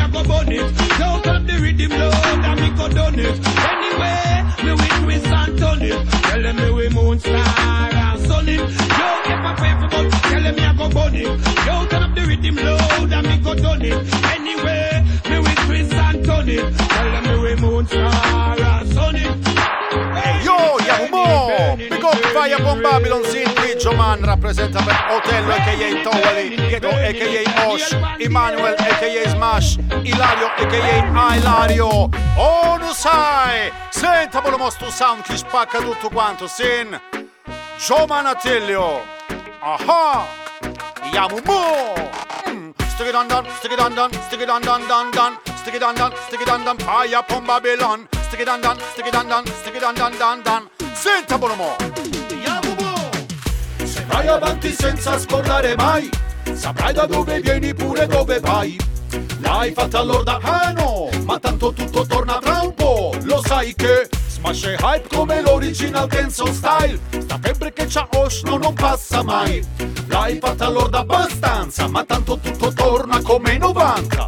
done it. Yo, turn up the rhythm loud and me go done it. Anyway, me we twist and turn it. Tell them me we moon star and sun it. Yo, if I pay for but tell them me I go burn it. Yo, turn up the rhythm loud and me go done it. Anyway, me we twist and turn it. Tell them me we moon star and sun it. Hey yo, Yahumo! Big up Fire Bomb Babylon, Sin Piggio Man rappresenta per Otello a k a. Towali, Ghetto a k a. Osh, Emmanuel a k a. Smash, Ilario a k a. Ilario. Oh, lo sai! Senta pure sto sound che spacca tutto quanto, Sin. Gioman Attilio. Aha! Yahumo! Mm. Stick it on done, stick it on done, stick it on done, done, done. Stick it on done, stick it on done, Fire Bomb Babylon. Stick it on done, stick it on done, stick it on done, done, done. Senta Bonomo! Se vai avanti senza scordare mai, saprai da dove vieni pure dove vai. L'hai fatta all'orda, ah no, ma tanto tutto torna tra un po'. Lo sai che Smash è hype come l'original dancehall style. Sta febbre che c'ha Osh no, non passa mai. L'hai fatta all'orda abbastanza, ma tanto tutto torna come novanta.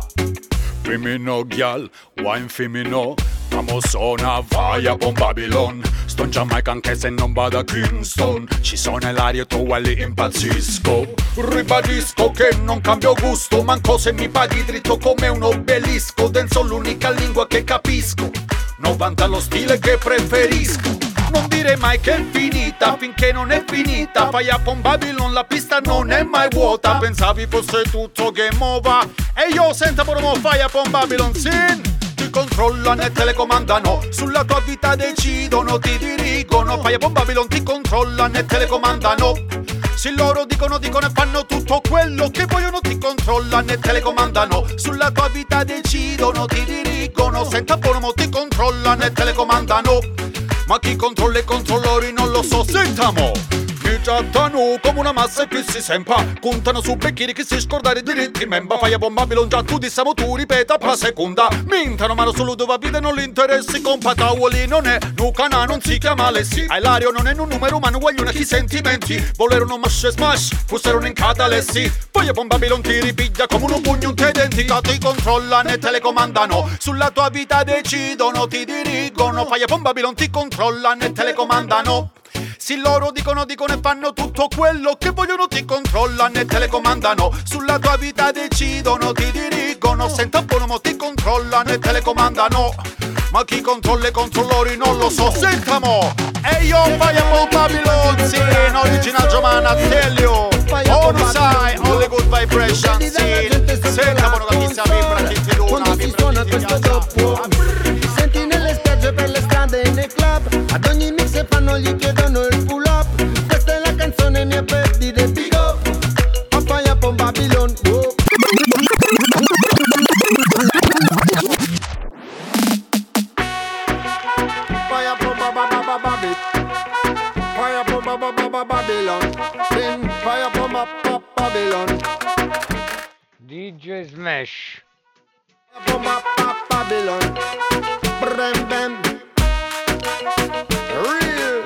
Femino gyal, wine femino, famosona Fire Bomb Babylon. Sto in Giamaica anche se non vado a Kingston. Ci sono Ilario, Towali, impazzisco. Ribadisco che non cambio gusto, manco se mi paghi dritto come un obelisco. Dancehall l'unica lingua che capisco, novanta lo stile che preferisco. Non dire mai che è finita finché non è finita. Fire Bomb Babylon, la pista non è mai vuota. Pensavi fosse tutto game over. E io senta promo Fire Bomb Babylon, sin. Ti controllano e telecomandano, sulla tua vita decidono, ti dirigono. Fire Bomb Babylon ti controllano e telecomandano. Se loro dicono, dicono e fanno tutto quello che vogliono, ti controllano e telecomandano. Sulla tua vita decidono, ti dirigono. Senta promo, ti controllano e telecomandano. Ma chi controlla i controllori non lo so, sentamo! Mi trattano come una massa che si sempa, contano su becchini che si scordare i diritti memba. Fire Bomb Babylon già tu diciamo tu ripeta per seconda. Mintano mano solo dove vita non li interessi. Compa Towali non è Nucana, non si chiama Alessi. Ilario non è un numero umano, guaglione chi sentimenti. Volerono mash e smash, fossero in catalessi. Fire Bomb Babylon ti ripiglia come un pugno un te denti. Ti controllano e telecomandano, sulla tua vita decidono, ti dirigono. Fire Bomb Babylon ti controllano e telecomandano. Se loro dicono, dicono e fanno tutto quello che vogliono, ti controllano e telecomandano. Sulla tua vita decidono, ti dirigono. Senta Bonomo, ti controllano e telecomandano. Ma chi controlla i controllori non lo so, sentamo! E io Fire Bomb Babylon, sì, in original Gioman Attilio. Oh, lo sai, all the good vibration, sì. Senta Bono che mi sa vibra, chi ti luna, vibra, chi ti doppio. Ti senti nelle spiagge, per le strade e nei club. Ad ogni mix e fanno gli chiedono il pull up. Questa è la canzone mia per dire big up a Fire Bomb Babylon. Oh. Fire Bomb Babylon, then Fire Bomb Babylon. D J Smash. Fire Bomb Babylon. Bam bam. Real.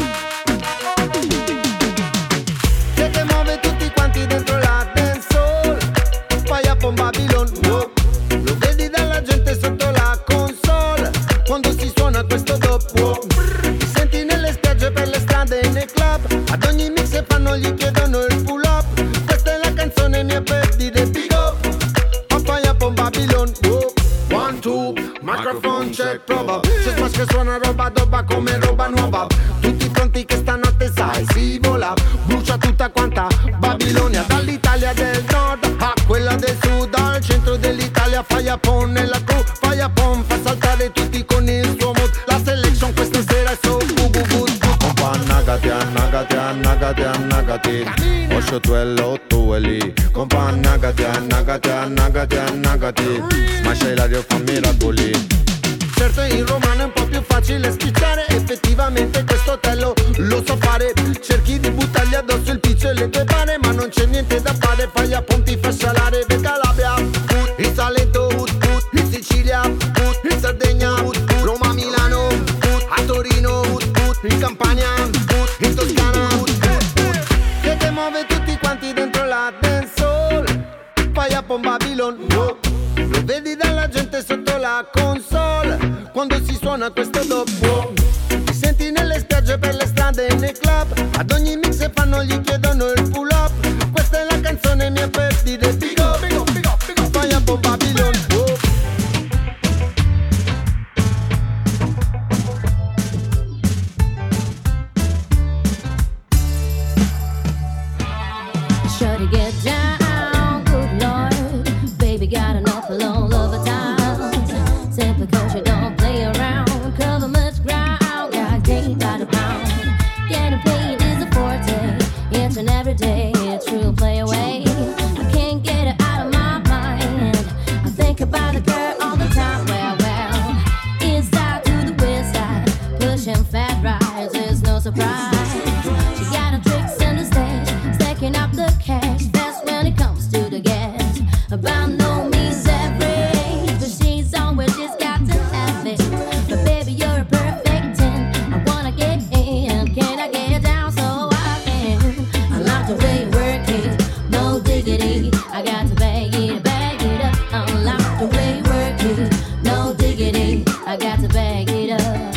Che che muove tutti quanti dentro la dancehall. Fire Bomb Babylon. Oh. Lo vedi dalla gente sotto la console quando si suona questo doppio. Ti senti nelle spiagge, per le strade e nei club. Ad ogni mix e fanno gli chiedono il pull up. Questa è la canzone mia per dire big up a Fire Bomb Babylon. Oh. One, two, microphone check, prova. C'è Smash che suona roba doba come roba nuova. Tutti pronti che stanotte sai si vola. Brucia tutta quanta Babilonia, dall'Italia del nord a quella del sud, al centro dell'Italia. Fire Bomb nella crew, Fire Bomb fa saltare tutti con il suo mod. La selection questa sera è so bu bu bu. Compa annagati, annagati, annagati, annagati. Osho tuello tueli. Compa annagati, annagati, annagati, annagati. Smash Ilario fa miracoli. Certo in romano è un po' più facile spicciare. Effettivamente questo tello lo so fare. Cerchi di buttargli addosso il piccio e le tue pane, ma non c'è niente da fare. Fire Bomb ti fa scialare. Per Calabria, put, il Salento, put, put, in Sicilia, put, in Sardegna, put, put, Roma, Milano, put, a Torino, put, put, in Campania, put, in Toscana, put, put, put. Che te muove tutti quanti dentro la dancehall. Fire Bomb Babylon, oh. Lo vedi dalla gente sotto la console quando si suona questo dopo. Ti senti nelle spiagge, per le strade e nei club, ad ogni mix fanno gli chiedono il pull up. Questa è la canzone mia per dire big up, big up, big up, big up, Fire Bomb Babylon. Oh. Sure to get down, good Lord. Baby got an awful lot of time. Simply cause you don't play around, cover much ground, got game by the pound. Getting paid is a forte, it's an everyday, it's real play away. I can't get it out of my mind. I think about the girl all the time. Well, well, east side to the west side, pushing fat rides is no surprise. She got her tricks in the stage, stacking up the cash fast when it comes to the gas. About no means every, but she's always just got to have it. But baby, you're a perfect ten. I wanna get in, can I get down so I can? I like the way you work it, no diggity. I got to bag it, bag it up. I like the way you work it, no diggity. I got to bag it up.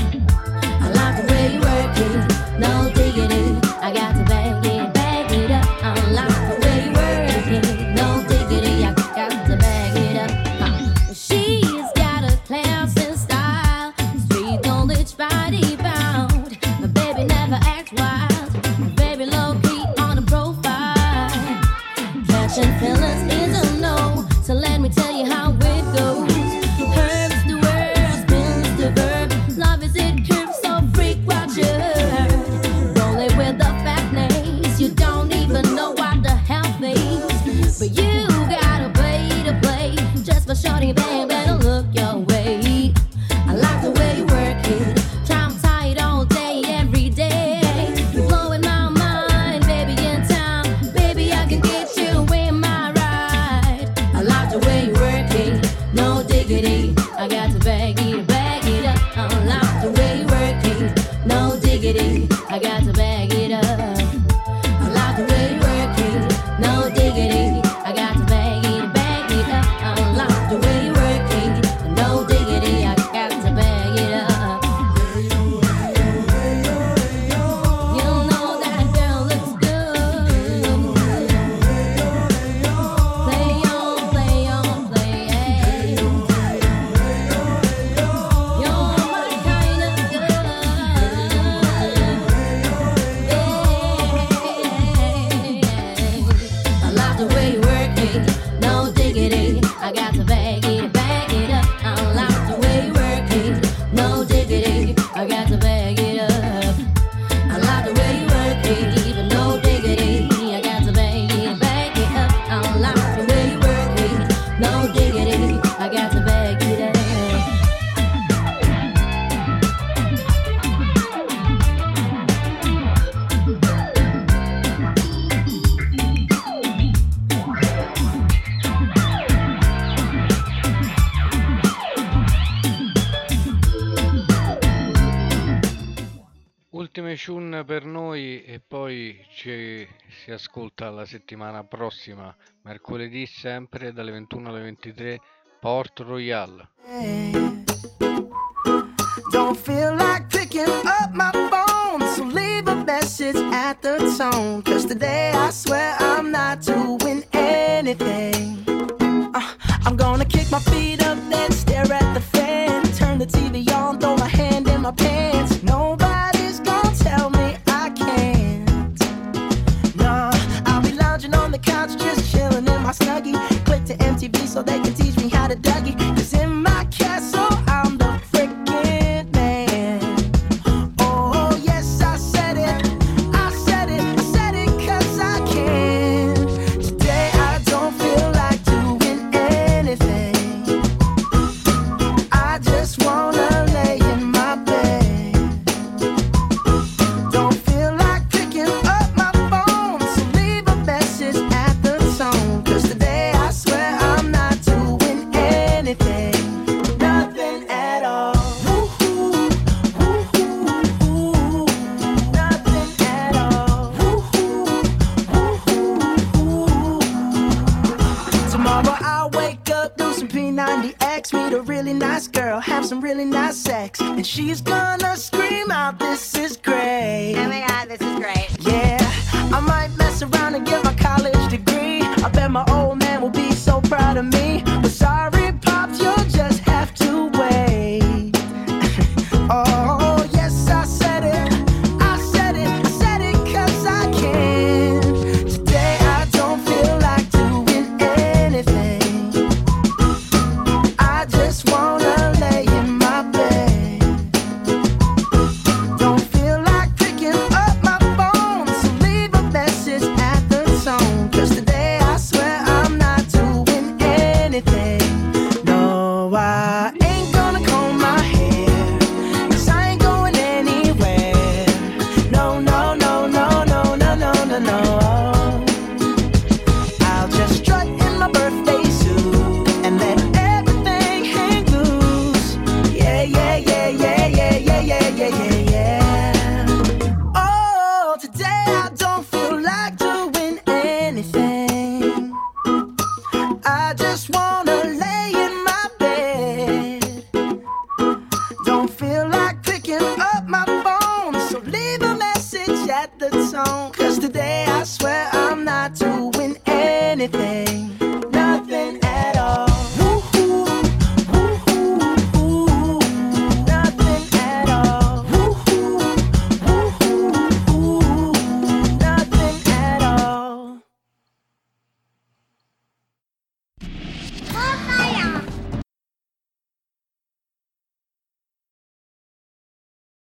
I like the way you work it, no diggity. I got to bag it, bag it up. I like the way you work it, no diggity. I got to bag it up. Huh. She's got a class and style, street knowledge, body bound. But baby never acts wild, very low key on the profile. Catching feelings is a no, so let me tell you how it goes. Herbs the word, spins the verb. Love is it curve, so freak what you heard. Rolling with the fatness, you don't even know what the hell means. But you gotta play to play, just for shorty, baby, better look your way. I like the way you work it, try I'm tired all day, every day. You're blowing my mind, baby, in time. Baby, I can get you in my ride. I like the way you work it, no diggity. I got to bag it, bag it up. I like the way you work it, no diggity. I got to bag it up. I like the way you work it, no diggity. I got to bag it, bag it up. I like the way you work it, no diggity. I got to bag it up. You know that girl looks good. Play on, play on, play. You're my kind of I like the way you work it, no diggity. I got to bag it, bag it up. I like the way you work it, no diggity. I got to bag it up. I like the way you work it, even no diggity. I got to bag it, bag it up. I like the way you work it, no diggity. I got to bag it up. Ultime tune per noi e poi ci si ascolta la settimana prossima, mercoledì sempre dalle ventuno alle ventitré, Port Royal. Don't feel like picking up my phone, so leave a message at the tone. Cause today I swear I'm not doing anything. uh, I'm gonna kick my feet up, then stare at the fan. Turn the T V on, throw my hand in my pants. Nobody's gonna tell me I can't. Nah, I'll be lounging on the couch, just chilling in my Snuggie. Click to M T V so they can teach me how to Dougie. Cause in my castle I'm the freaking man. Oh yes, I said it, I said it, I said it cause I can. Today I don't feel like doing anything. I just wanna lay in my bed. Don't feel like picking up my phone, so leave a message at the tone. Cause today I swear I'm not doing anything. Nothing at all. Woo-hoo, woo-hoo, woo. Nothing at all. Woo-hoo, woo-hoo, woo. Tomorrow I'll wake up, do some P ninety Somebody asked me to really nice girl, have some really nice sex, and she's gonna scream out, this is great. Oh my God, this is great. Yeah, I might mess around and get my college degree. I bet my old man will be so proud of me. But sorry, Pops, you'll just have to wait. Oh, yes, I said it. I said it, I said it 'cause I can. Today I don't feel like doing anything. I just wanna lay in my bed. Don't feel like picking up my phone, so leave a message at the tone. 'Cause today I swear I'm not doing anything. No, I ain't gonna comb my hair, 'cause I ain't going anywhere. No, no, no, no, no, no, no, no, no. I'll just strut in my birthday suit and let everything hang loose. Yeah, yeah, yeah, yeah, yeah, yeah, yeah, yeah, yeah, yeah. Oh, today I don't feel like doing anything. I just wanna lay in my bed. Don't feel like picking up my phone, so leave a message at the tone. 'Cause today I swear